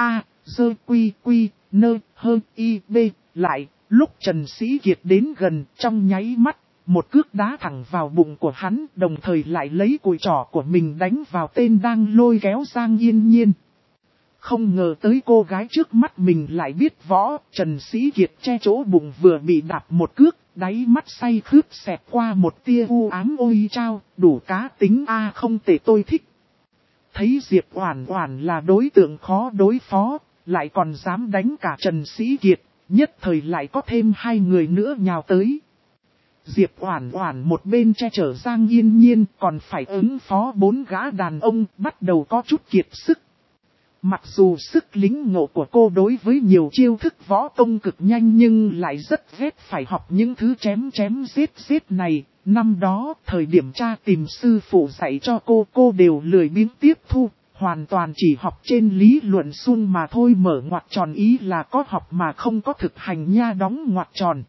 Dơ Quy Quy, Nơ, Hơ Y B lại, lúc Trần Sĩ Kiệt đến gần trong nháy mắt, một cước đá thẳng vào bụng của hắn, đồng thời lại lấy cùi trỏ của mình đánh vào tên đang lôi kéo Giang Yên Nhiên. Không ngờ tới cô gái trước mắt mình lại biết võ, Trần Sĩ Kiệt che chỗ bụng vừa bị đạp một cước, đáy mắt say khướp xẹt qua một tia u ám. Ôi chao, đủ cá tính không tệ, tôi thích. Thấy Diệp Oản Oản là đối tượng khó đối phó, lại còn dám đánh cả Trần Sĩ Kiệt, nhất thời lại có thêm hai người nữa nhào tới. Diệp Oản Oản một bên che chở Giang Yên Nhiên, còn phải ứng phó bốn gã đàn ông, bắt đầu có chút kiệt sức. Mặc dù sức lính ngộ của cô đối với nhiều chiêu thức võ công cực nhanh nhưng lại rất ghét phải học những thứ chém giết này. Năm đó, thời điểm cha tìm sư phụ dạy cho cô đều lười biếng tiếp thu, hoàn toàn chỉ học trên lý luận suông mà thôi. Mở ngoặc tròn ý là có học mà không có thực hành nha, đóng ngoặc tròn.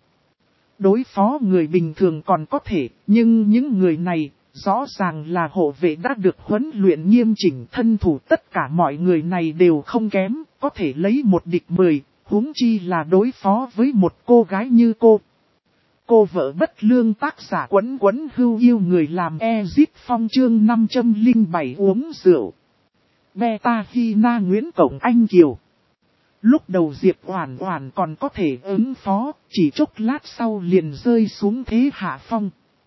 Đối phó người bình thường còn có thể, nhưng những người này, rõ ràng là hộ vệ đã được huấn luyện nghiêm chỉnh, thân thủ tất cả mọi người này đều không kém, có thể lấy một địch 10, huống chi là đối phó với một cô gái như cô. Cô vợ bất lương, tác giả Quấn Quấn Hưu Yêu người làm Ezit Phong chương 507 uống rượu. Beta Hina Nguyễn Cộng Anh Kiều. Lúc đầu Diệp Oản Oản còn có thể ứng phó, chỉ chốc lát sau liền rơi xuống thế hạ phong.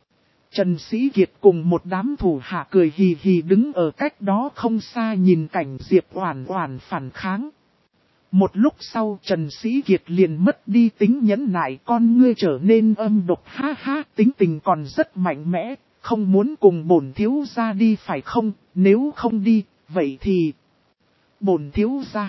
Trần Sĩ Kiệt cùng một đám thủ hạ cười hì hì đứng ở cách đó không xa nhìn cảnh Diệp Oản Oản phản kháng. Một lúc sau Trần Sĩ Kiệt liền mất đi tính nhẫn nại, con ngươi trở nên âm độc, ha ha, tính tình còn rất mạnh mẽ, không muốn cùng bổn thiếu gia đi phải không? Nếu không đi, vậy thì bổn thiếu gia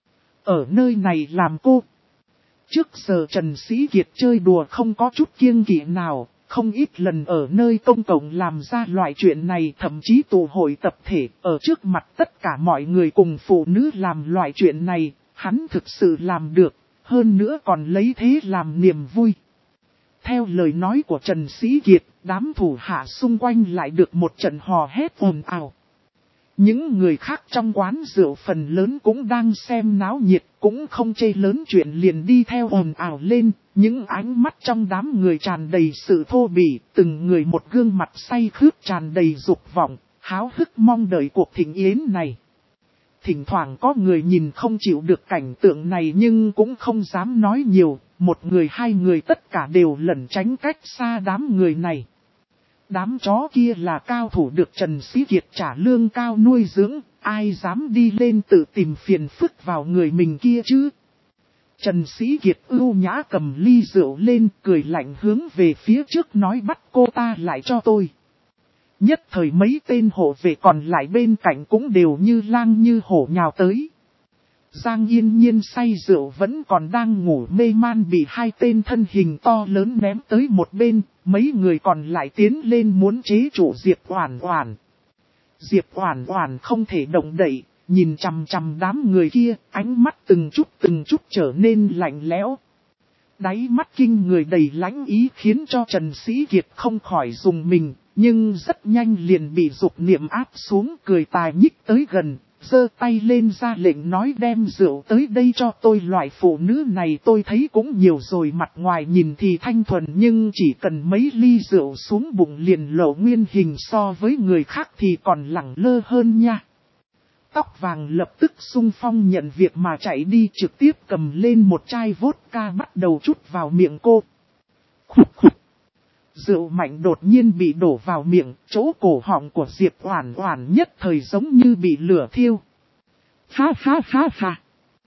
ở nơi này làm cô. Trước giờ Trần Sĩ Kiệt chơi đùa không có chút kiêng kỵ nào, không ít lần ở nơi công cộng làm ra loại chuyện này, thậm chí tụ hội tập thể, ở trước mặt tất cả mọi người cùng phụ nữ làm loại chuyện này, hắn thực sự làm được, hơn nữa còn lấy thế làm niềm vui. Theo lời nói của Trần Sĩ Kiệt, đám thủ hạ xung quanh lại được một trận hò hét ồn ào. Những người khác trong quán rượu phần lớn cũng đang xem náo nhiệt, cũng không chê lớn chuyện liền đi theo ồn ào lên, những ánh mắt trong đám người tràn đầy sự thô bỉ, từng người một gương mặt say khướt tràn đầy dục vọng, háo hức mong đợi cuộc thịnh yến này. Thỉnh thoảng có người nhìn không chịu được cảnh tượng này nhưng cũng không dám nói nhiều, một người hai người tất cả đều lẩn tránh cách xa đám người này. Đám chó kia là cao thủ được Trần Sĩ Kiệt trả lương cao nuôi dưỡng, ai dám đi lên tự tìm phiền phức vào người mình kia chứ. Trần Sĩ Kiệt ưu nhã cầm ly rượu lên, cười lạnh hướng về phía trước nói bắt cô ta lại cho tôi. Nhất thời mấy tên hộ vệ còn lại bên cạnh cũng đều như lang như hổ nhào tới. Giang Yên Nhiên say rượu vẫn còn đang ngủ mê man bị hai tên thân hình to lớn ném tới một bên, mấy người còn lại tiến lên muốn chế trụ Diệp Oản Oản. Diệp Oản Oản không thể động đậy, nhìn chằm chằm đám người kia, ánh mắt từng chút trở nên lạnh lẽo. Đáy mắt kinh người đầy lãnh ý khiến cho Trần Sĩ Kiệt không khỏi rùng mình, nhưng rất nhanh liền bị dục niệm áp xuống, cười tài nhích tới gần. Giơ tay lên ra lệnh nói đem rượu tới đây cho tôi, loại phụ nữ này tôi thấy cũng nhiều rồi, mặt ngoài nhìn thì thanh thuần nhưng chỉ cần mấy ly rượu xuống bụng liền lộ nguyên hình, so với người khác thì còn lẳng lơ hơn nha. Tóc vàng lập tức xung phong nhận việc mà chạy đi, trực tiếp cầm lên một chai vodka bắt đầu trút vào miệng cô. Khục khục. Rượu mạnh đột nhiên bị đổ vào miệng, chỗ cổ họng của Diệp Oản Oản nhất thời giống như bị lửa thiêu. Ha ha ha ha.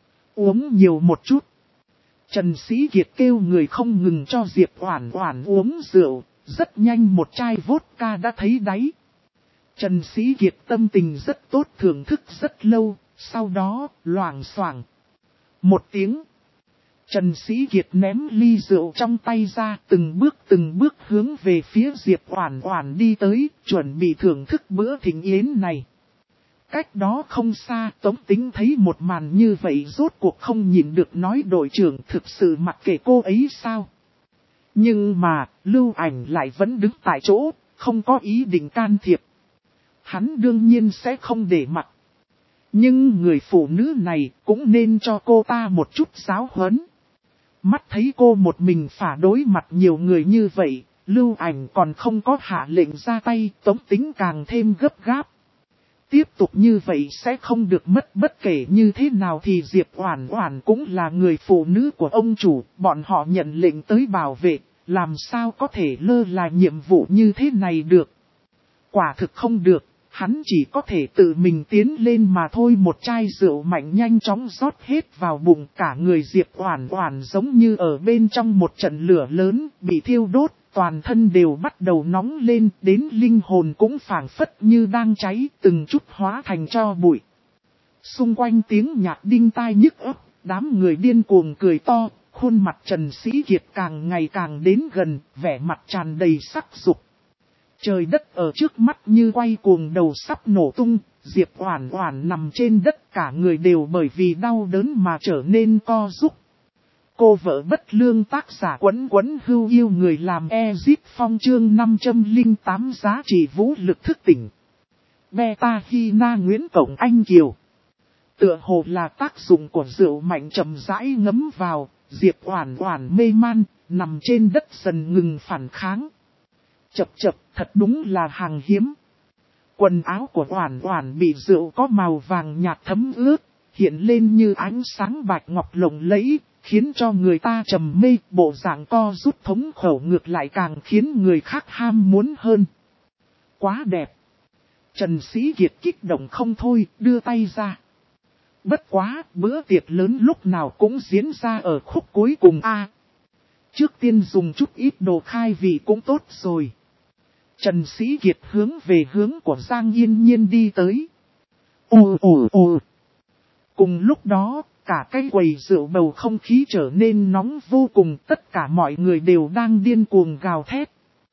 Uống nhiều một chút. Trần Sĩ Kiệt kêu người không ngừng cho Diệp Oản Oản uống rượu, rất nhanh một chai vodka đã thấy đáy. Trần Sĩ Kiệt tâm tình rất tốt, thưởng thức rất lâu, sau đó loảng xoảng một tiếng. Trần Sĩ Kiệt ném ly rượu trong tay ra, từng bước hướng về phía Diệp Oản Oản đi tới, chuẩn bị thưởng thức bữa thịnh yến này. Cách đó không xa, Tống Tính thấy một màn như vậy rốt cuộc không nhịn được nói đội trưởng thực sự mặc kệ cô ấy sao. Nhưng mà, Lưu Ảnh lại vẫn đứng tại chỗ, không có ý định can thiệp. Hắn đương nhiên sẽ không để mặc. Nhưng người phụ nữ này cũng nên cho cô ta một chút giáo huấn. Mắt thấy cô một mình phải đối mặt nhiều người như vậy, Lưu Ảnh còn không có hạ lệnh ra tay, Tống Tính càng thêm gấp gáp. Tiếp tục như vậy sẽ không được mất, bất kể như thế nào thì Diệp Oản Oản cũng là người phụ nữ của ông chủ, bọn họ nhận lệnh tới bảo vệ, làm sao có thể lơ là nhiệm vụ như thế này được. Quả thực không được, hắn chỉ có thể tự mình tiến lên mà thôi. Một chai rượu mạnh nhanh chóng rót hết vào bụng, cả người Diệp Oản Oản giống như ở bên trong một trận lửa lớn, bị thiêu đốt. Toàn thân đều bắt đầu nóng lên, đến linh hồn cũng phảng phất như đang cháy, từng chút hóa thành tro bụi. Xung quanh tiếng nhạc đinh tai nhức óc, đám người điên cuồng cười to, khuôn mặt Trần Sĩ Kiệt càng ngày càng đến gần, vẻ mặt tràn đầy sắc dục. Trời đất ở trước mắt như quay cuồng đầu sắp nổ tung, Diệp Oản Oản nằm trên đất, cả người đều bởi vì đau đớn mà trở nên co rúm. Cô vợ bất lương, tác giả Quấn Quấn Hưu yêu người làm Ezip Phong chương 508 giá trị vũ lực thức tỉnh. Beta Hina Nguyễn Cộng Anh Kiều. Tựa hồ là tác dụng của rượu mạnh chậm rãi ngấm vào, Diệp Oản Oản mê man, nằm trên đất dần ngừng phản kháng. Chập chập, thật đúng là hàng hiếm. Quần áo của Oản Oản bị rượu có màu vàng nhạt thấm ướt, hiện lên như ánh sáng bạch ngọc lộng lẫy, khiến cho người ta trầm mê. Bộ dạng co rút thống khổ ngược lại càng khiến người khác ham muốn hơn. Quá đẹp. Trần Sĩ Kiệt kích động không thôi, đưa tay ra. Bất quá, bữa tiệc lớn lúc nào cũng diễn ra ở khúc cuối cùng a. Trước tiên dùng chút ít đồ khai vị cũng tốt rồi. Trần Sĩ Kiệt hướng về hướng của Giang Yên Nhiên đi tới. Ồ. Cùng lúc đó, cả cái quầy rượu bầu không khí trở nên nóng vô cùng, tất cả mọi người đều đang điên cuồng gào thét.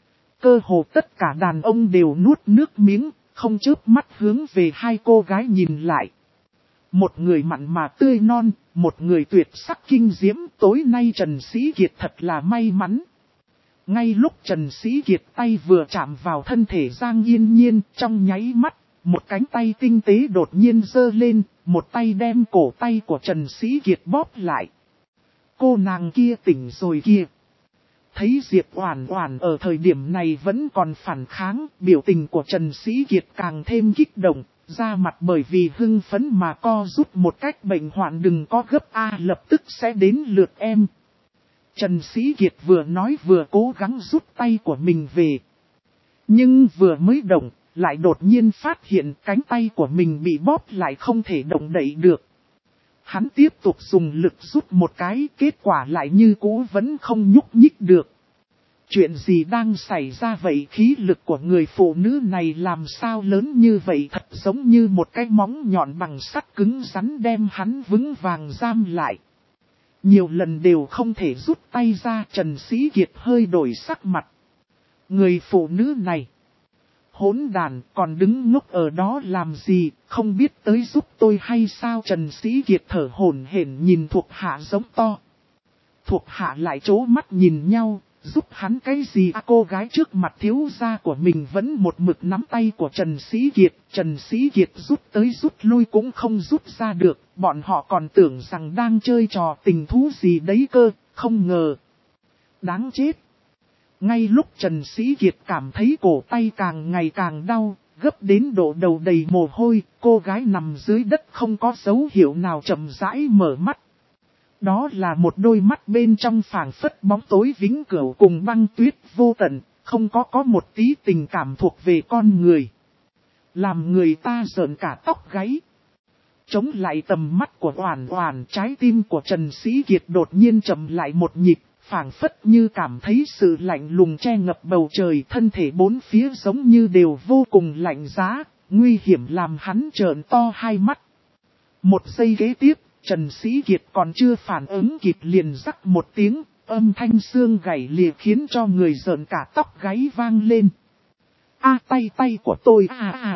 Cơ hồ tất cả đàn ông đều nuốt nước miếng, không chớp mắt hướng về hai cô gái nhìn lại. Một người mặn mà tươi non, một người tuyệt sắc kinh diễm. Tối nay Trần Sĩ Kiệt thật là may mắn. Ngay lúc Trần Sĩ Kiệt tay vừa chạm vào thân thể Giang Yên Nhiên, trong nháy mắt, một cánh tay tinh tế đột nhiên giơ lên, một tay đem cổ tay của Trần Sĩ Kiệt bóp lại. Cô nàng kia tỉnh rồi kia. Thấy Diệp Oản Oản ở thời điểm này vẫn còn phản kháng, biểu tình của Trần Sĩ Kiệt càng thêm kích động, da mặt bởi vì hưng phấn mà co rút một cách bệnh hoạn. Đừng có gấp a, lập tức sẽ đến lượt em. Trần Sĩ Kiệt vừa nói vừa cố gắng rút tay của mình về. Nhưng vừa mới động, lại đột nhiên phát hiện cánh tay của mình bị bóp lại không thể động đậy được. Hắn tiếp tục dùng lực rút một cái, kết quả lại như cũ vẫn không nhúc nhích được. Chuyện gì đang xảy ra vậy? Khí lực của người phụ nữ này làm sao lớn như vậy, thật giống như một cái móng nhọn bằng sắt cứng rắn đem hắn vững vàng giam lại. Nhiều lần đều không thể rút tay ra, Trần Sĩ Kiệt hơi đổi sắc mặt. Người phụ nữ này, hỗn đàn, còn đứng ngốc ở đó làm gì, không biết tới giúp tôi hay sao? Trần Sĩ Kiệt thở hổn hển nhìn thuộc hạ giống to. Thuộc hạ lại trố mắt nhìn nhau, giúp hắn cái gì à? Cô gái trước mặt thiếu gia của mình vẫn một mực nắm tay của Trần Sĩ Kiệt. Trần Sĩ Kiệt rút tới rút lui cũng không rút ra được, bọn họ còn tưởng rằng đang chơi trò tình thú gì đấy cơ, không ngờ. Đáng chết. Ngay lúc Trần Sĩ Kiệt cảm thấy cổ tay càng ngày càng đau, gấp đến độ đầu đầy mồ hôi, cô gái nằm dưới đất không có dấu hiệu nào chậm rãi mở mắt. Đó là một đôi mắt bên trong phảng phất bóng tối vĩnh cửu cùng băng tuyết vô tận, không có một tí tình cảm thuộc về con người. Làm người ta rợn cả tóc gáy. Chống lại tầm mắt của Oản Oản, trái tim của Trần Sĩ Kiệt đột nhiên chậm lại một nhịp, phảng phất như cảm thấy sự lạnh lùng che ngập bầu trời, thân thể bốn phía giống như đều vô cùng lạnh giá, nguy hiểm làm hắn trợn to hai mắt. Một giây kế tiếp, Trần Sĩ Kiệt còn chưa phản ứng kịp liền rắc một tiếng, âm thanh xương gãy lìa khiến cho người rợn cả tóc gáy vang lên. Tay của tôi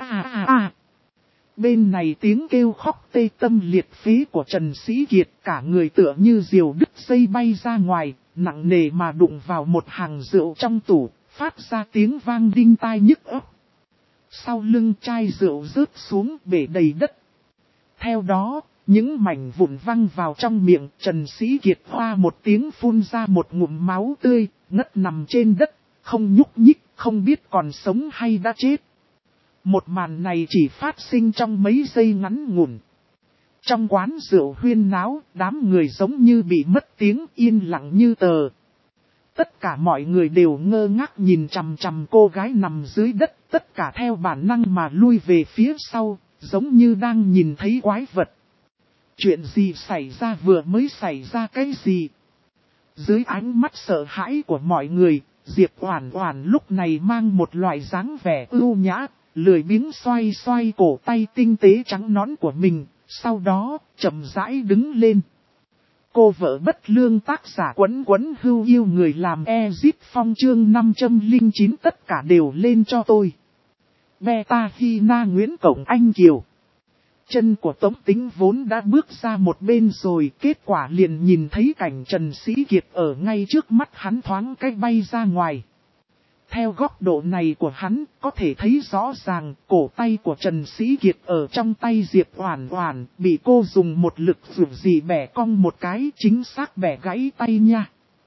Bên này tiếng kêu khóc tê tâm liệt phế của Trần Sĩ Kiệt, cả người tựa như diều đứt dây bay ra ngoài, nặng nề mà đụng vào một hàng rượu trong tủ, phát ra tiếng vang đinh tai nhức óc. Sau lưng chai rượu rớt xuống bể đầy đất. Theo đó, những mảnh vụn văng vào trong miệng, Trần Sĩ Kiệt hoa một tiếng phun ra một ngụm máu tươi, ngất nằm trên đất, không nhúc nhích, không biết còn sống hay đã chết. Một màn này chỉ phát sinh trong mấy giây ngắn ngủn. Trong quán rượu huyên náo, đám người giống như bị mất tiếng, yên lặng như tờ. Tất cả mọi người đều ngơ ngác nhìn chằm chằm cô gái nằm dưới đất, tất cả theo bản năng mà lui về phía sau, giống như đang nhìn thấy quái vật. Chuyện gì xảy ra, vừa mới xảy ra cái gì? Dưới ánh mắt sợ hãi của mọi người, Diệp Oản Oản lúc này mang một loại dáng vẻ ưu nhã, lười biếng xoay xoay cổ tay tinh tế trắng nõn của mình, sau đó chậm rãi đứng lên. Cô vợ bất lương tác giả Quấn Quấn Hưu yêu người làm Ezit Phong chương 509 tất cả đều lên cho tôi. Beta Hina Nguyễn Cộng Anh Kiều. Chân của Tống Tính vốn đã bước ra một bên rồi, kết quả liền nhìn thấy cảnh Trần Sĩ Kiệt ở ngay trước mắt hắn thoáng cách bay ra ngoài. Theo góc độ này của hắn, có thể thấy rõ ràng cổ tay của Trần Sĩ Kiệt ở trong tay Diệp Oản Oản, bị cô dùng một lực dù gì bẻ cong một cái, chính xác bẻ gãy tay nha.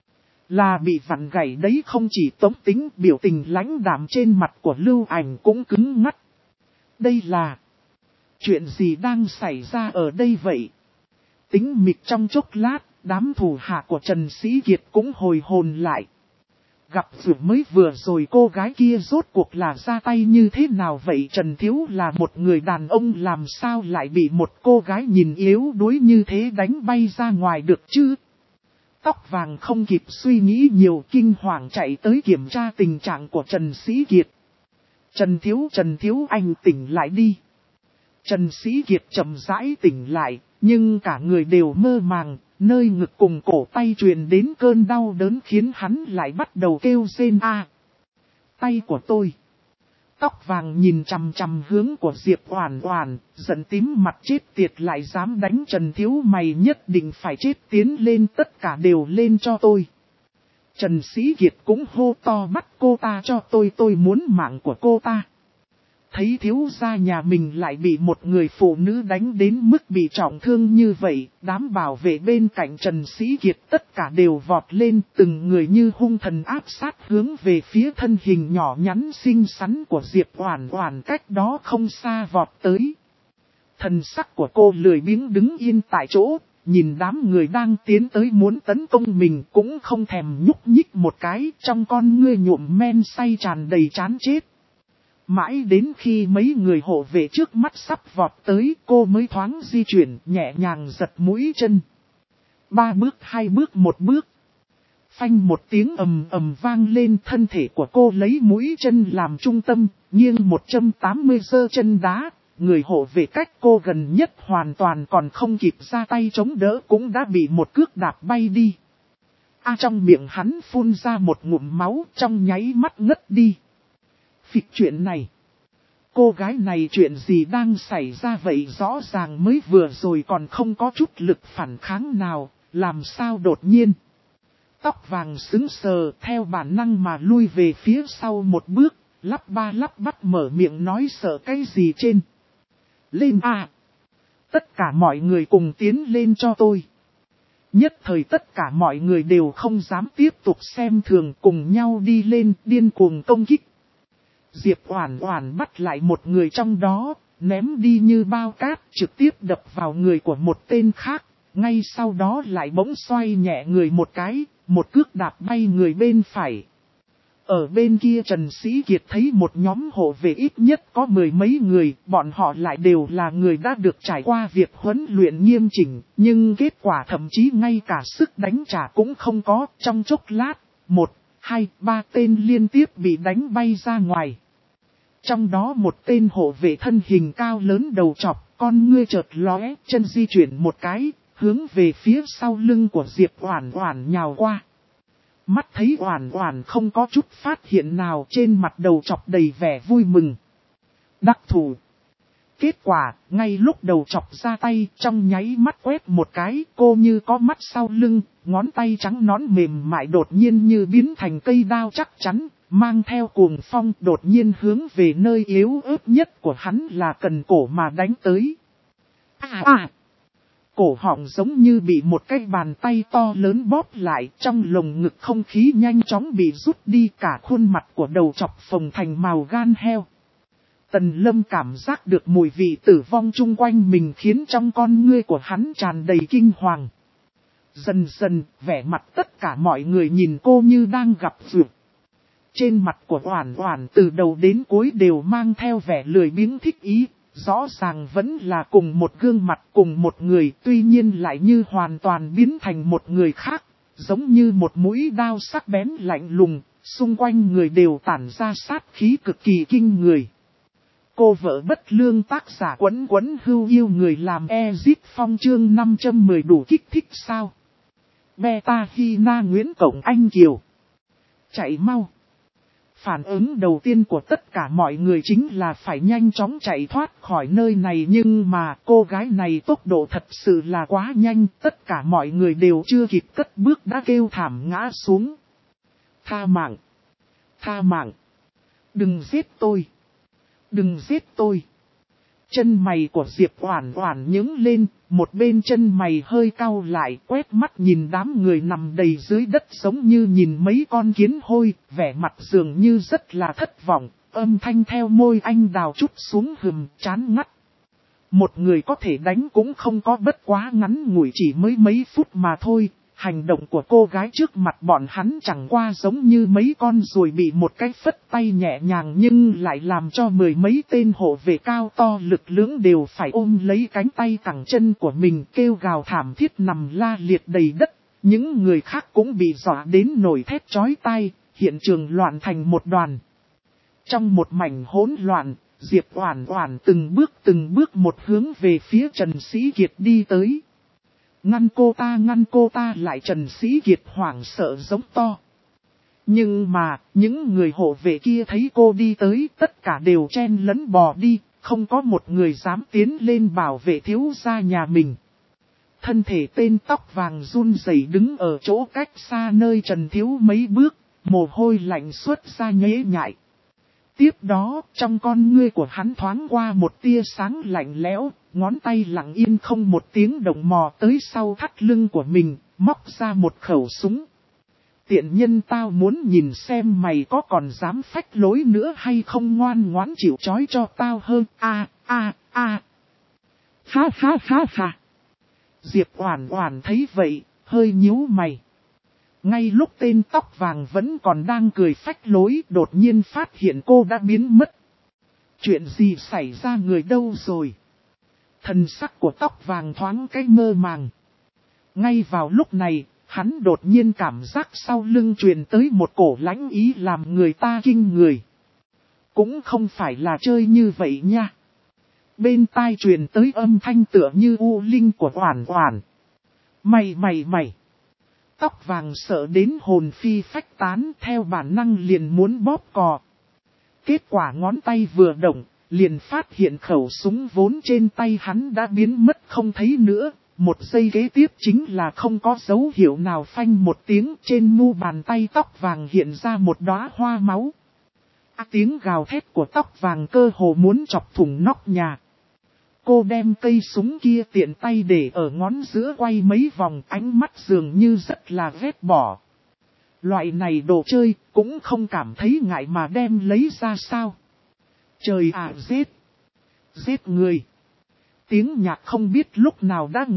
Là bị vặn gãy đấy, không chỉ Tống Tính, biểu tình lãnh đạm trên mặt của Lưu Ảnh cũng cứng ngắt. Đây là... chuyện gì đang xảy ra ở đây vậy? Tĩnh mịch trong chốc lát, đám thủ hạ của Trần Sĩ Kiệt cũng hồi hồn lại. Gặp vừa mới vừa rồi cô gái kia rốt cuộc là ra tay như thế nào vậy? Trần Thiếu là một người đàn ông, làm sao lại bị một cô gái nhìn yếu đuối như thế đánh bay ra ngoài được chứ? Tóc vàng không kịp suy nghĩ nhiều, kinh hoàng chạy tới kiểm tra tình trạng của Trần Sĩ Kiệt. Trần Thiếu anh tỉnh lại đi. Trần Sĩ Kiệt chậm rãi tỉnh lại, nhưng cả người đều mơ màng, nơi ngực cùng cổ tay truyền đến cơn đau đớn khiến hắn lại bắt đầu kêu rên a. Tay của tôi. Tóc vàng nhìn chằm chằm hướng của Diệp Oản Oản, giận tím mặt chết tiệt, lại dám đánh Trần Thiếu, mày nhất định phải chết, tiến lên, tất cả đều lên cho tôi. Trần Sĩ Kiệt cũng hô to, bắt cô ta cho tôi muốn mạng của cô ta. Thấy thiếu gia nhà mình lại bị một người phụ nữ đánh đến mức bị trọng thương như vậy, đám bảo vệ bên cạnh Trần Sĩ Kiệt tất cả đều vọt lên, từng người như hung thần áp sát hướng về phía thân hình nhỏ nhắn xinh xắn của Diệp Oản Oản cách đó không xa vọt tới. Thần sắc của cô lười biếng đứng yên tại chỗ, nhìn đám người đang tiến tới muốn tấn công mình cũng không thèm nhúc nhích một cái, trong con ngươi nhuộm men say tràn đầy chán chết. Mãi đến khi mấy người hộ vệ trước mắt sắp vọt tới, cô mới thoáng di chuyển, nhẹ nhàng giật mũi chân. 3 bước, 2 bước, 1 bước. Phanh một tiếng ầm ầm vang lên, thân thể của cô lấy mũi chân làm trung tâm, nghiêng 180 giơ chân đá. Người hộ vệ cách cô gần nhất hoàn toàn còn không kịp ra tay chống đỡ cũng đã bị một cước đạp bay đi. Trong miệng hắn phun ra một ngụm máu, trong nháy mắt ngất đi. Phịch, chuyện này. Cô gái này chuyện gì đang xảy ra vậy, rõ ràng mới vừa rồi còn không có chút lực phản kháng nào, làm sao đột nhiên. Tóc vàng sững sờ, theo bản năng mà lui về phía sau một bước, lắp ba lắp bắp mở miệng nói sợ cái gì trên. Lên a! Tất cả mọi người cùng tiến lên cho tôi. Nhất thời tất cả mọi người đều không dám tiếp tục xem thường, cùng nhau đi lên, điên cuồng công kích. Diệp Oản Oản bắt lại một người trong đó, ném đi như bao cát, trực tiếp đập vào người của một tên khác. ngay sau đó lại bỗng xoay nhẹ người một cái, một cước đạp bay người bên phải. Ở bên kia Trần Sĩ Kiệt thấy một nhóm hộ vệ ít nhất có 10 mấy người, bọn họ lại đều là người đã được trải qua việc huấn luyện nghiêm chỉnh, nhưng kết quả thậm chí ngay cả sức đánh trả cũng không có, trong chốc lát, 1, 2, 3 tên liên tiếp bị đánh bay ra ngoài. Trong đó một tên hộ vệ thân hình cao lớn đầu trọc, con ngươi chợt lóe, chân di chuyển một cái, hướng về phía sau lưng của Diệp Oản Oản nhào qua. Mắt thấy Oản Oản không có chút phát hiện nào, trên mặt đầu trọc đầy vẻ vui mừng. Đắc thủ. Kết quả, ngay lúc đầu trọc ra tay, trong nháy mắt quét một cái, cô như có mắt sau lưng, ngón tay trắng nõn mềm mại đột nhiên như biến thành cây đao chắc chắn, mang theo cuồng phong đột nhiên hướng về nơi yếu ớt nhất của hắn là cần cổ mà đánh tới. Cổ họng giống như bị một cái bàn tay to lớn bóp lại, trong lồng ngực không khí nhanh chóng bị rút đi, cả khuôn mặt của đầu trọc phồng thành màu gan heo. Tần Lâm cảm giác được mùi vị tử vong chung quanh mình khiến trong con ngươi của hắn tràn đầy kinh hoàng. Dần dần, vẻ mặt tất cả mọi người nhìn cô như đang gặp duyệt. Trên mặt của Oản Oản từ đầu đến cuối đều mang theo vẻ lười biếng thích ý. Rõ ràng vẫn là cùng một gương mặt cùng một người, tuy nhiên lại như hoàn toàn biến thành một người khác, giống như một mũi đao sắc bén lạnh lùng, xung quanh người đều tản ra sát khí cực kỳ kinh người. Cô vợ bất lương tác giả Quấn Quấn Hưu yêu người làm Ezit Phong chương 510 đủ kích thích sao? Beta Hina Nguyễn Cộng Anh Kiều. Chạy mau. Phản ứng đầu tiên của tất cả mọi người chính là phải nhanh chóng chạy thoát khỏi nơi này, nhưng mà cô gái này tốc độ thật sự là quá nhanh, tất cả mọi người đều chưa kịp cất bước đã kêu thảm ngã xuống. Tha mạng! Tha mạng! Đừng giết tôi! Đừng giết tôi! Chân mày của Diệp Oản Oản nhướng lên, một bên chân mày hơi cau lại, quét mắt nhìn đám người nằm đầy dưới đất giống như nhìn mấy con kiến hôi, vẻ mặt dường như rất là thất vọng, âm thanh theo môi anh đào chút xuống chán ngắt. Một người có thể đánh cũng không có, bất quá ngắn ngủi chỉ mới mấy phút mà thôi. Hành động của cô gái trước mặt bọn hắn chẳng qua giống như mấy con ruồi bị một cái phất tay nhẹ nhàng, nhưng lại làm cho mười mấy tên hộ vệ cao to lực lưỡng đều phải ôm lấy cánh tay cẳng chân của mình kêu gào thảm thiết nằm la liệt đầy đất. Những người khác cũng bị dọa đến nổi thét chói tai, hiện trường loạn thành một đoàn. Trong một mảnh hỗn loạn, Diệp Oản Oản từng bước một hướng về phía Trần Sĩ Kiệt đi tới. Ngăn cô ta lại, Trần Sĩ Kiệt hoảng sợ giống to. Nhưng mà, những người hộ vệ kia thấy cô đi tới, tất cả đều chen lấn bò đi, không có một người dám tiến lên bảo vệ thiếu gia nhà mình. Thân thể tên tóc vàng run rẩy đứng ở chỗ cách xa nơi Trần Thiếu mấy bước, mồ hôi lạnh xuất ra nhễ nhại. Tiếp đó, trong con ngươi của hắn thoáng qua một tia sáng lạnh lẽo, ngón tay lặng yên không một tiếng động mò tới sau thắt lưng của mình, móc ra một khẩu súng. Tiện nhân, tao muốn nhìn xem mày có còn dám phách lối nữa hay không, ngoan ngoãn chịu trói cho tao hơn. Ha. Diệp Oản Oản thấy vậy, hơi nhíu mày. Ngay lúc tên tóc vàng vẫn còn đang cười phách lối, đột nhiên phát hiện cô đã biến mất. Chuyện gì xảy ra, người đâu rồi? Thần sắc của tóc vàng thoáng cái mơ màng. Ngay vào lúc này, hắn đột nhiên cảm giác sau lưng truyền tới một cổ lãnh ý làm người ta kinh người. Cũng không phải là chơi như vậy nha. Bên tai truyền tới âm thanh tựa như u linh của Oản Oản. Mày. Tóc vàng sợ đến hồn phi phách tán, theo bản năng liền muốn bóp cò. Kết quả ngón tay vừa động, liền phát hiện khẩu súng vốn trên tay hắn đã biến mất không thấy nữa. Một giây kế tiếp chính là không có dấu hiệu nào, phanh một tiếng, trên mu bàn tay tóc vàng hiện ra một đóa hoa máu. Tiếng gào thét của tóc vàng cơ hồ muốn chọc thủng nóc nhà. Cô đem cây súng kia tiện tay để ở ngón giữa quay mấy vòng, ánh mắt dường như rất là ghét bỏ. Loại này đồ chơi cũng không cảm thấy ngại mà đem lấy ra sao. Trời ạ, giết người. Tiếng nhạc không biết lúc nào đã ngừng,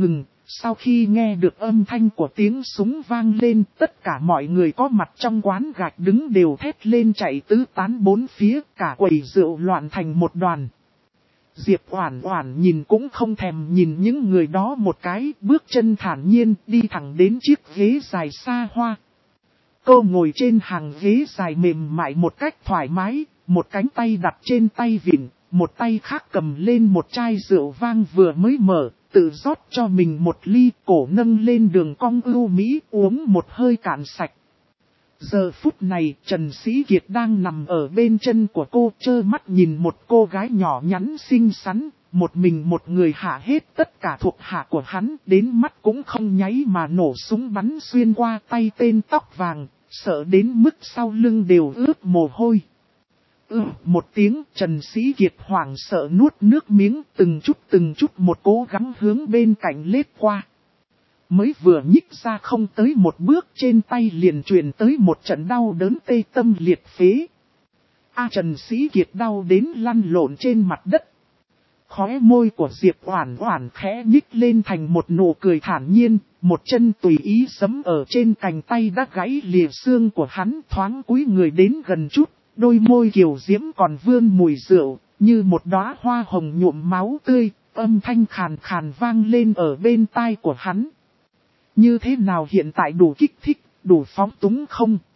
Sau khi nghe được âm thanh của tiếng súng vang lên, tất cả mọi người có mặt trong quán gạch đứng đều thét lên chạy tứ tán bốn phía, cả quầy rượu loạn thành một đoàn. Diệp Oản Oản nhìn cũng không thèm nhìn những người đó một cái, bước chân thản nhiên đi thẳng đến chiếc ghế dài xa hoa. Cô ngồi trên hàng ghế dài mềm mại một cách thoải mái, một cánh tay đặt trên tay vịn, một tay khác cầm lên một chai rượu vang vừa mới mở, tự rót cho mình một ly, cổ nâng lên đường cong ưu mỹ uống một hơi cạn sạch. Giờ phút này, Trần Sĩ Kiệt đang nằm ở bên chân của cô, trơ mắt nhìn một cô gái nhỏ nhắn xinh xắn, một mình một người hạ hết tất cả thuộc hạ của hắn, đến mắt cũng không nháy mà nổ súng bắn xuyên qua tay tên tóc vàng, sợ đến mức sau lưng đều ướt mồ hôi. Một tiếng, Trần Sĩ Kiệt hoảng sợ nuốt nước miếng, từng chút một cố gắng hướng bên cạnh lết qua. Mới vừa nhích ra không tới một bước, trên tay liền truyền tới một trận đau đớn tê tâm liệt phế. Trần Sĩ Kiệt đau đến lăn lộn trên mặt đất. Khóe môi của Diệp Oản Oản khẽ nhích lên thành một nụ cười thản nhiên, một chân tùy ý giẫm ở trên cành tay đã gãy lìa xương của hắn, thoáng cúi người đến gần chút, đôi môi kiều diễm còn vương mùi rượu, như một đóa hoa hồng nhuộm máu tươi, âm thanh khàn khàn vang lên ở bên tai của hắn. Như thế nào hiện tại đủ kích thích, đủ phóng túng không?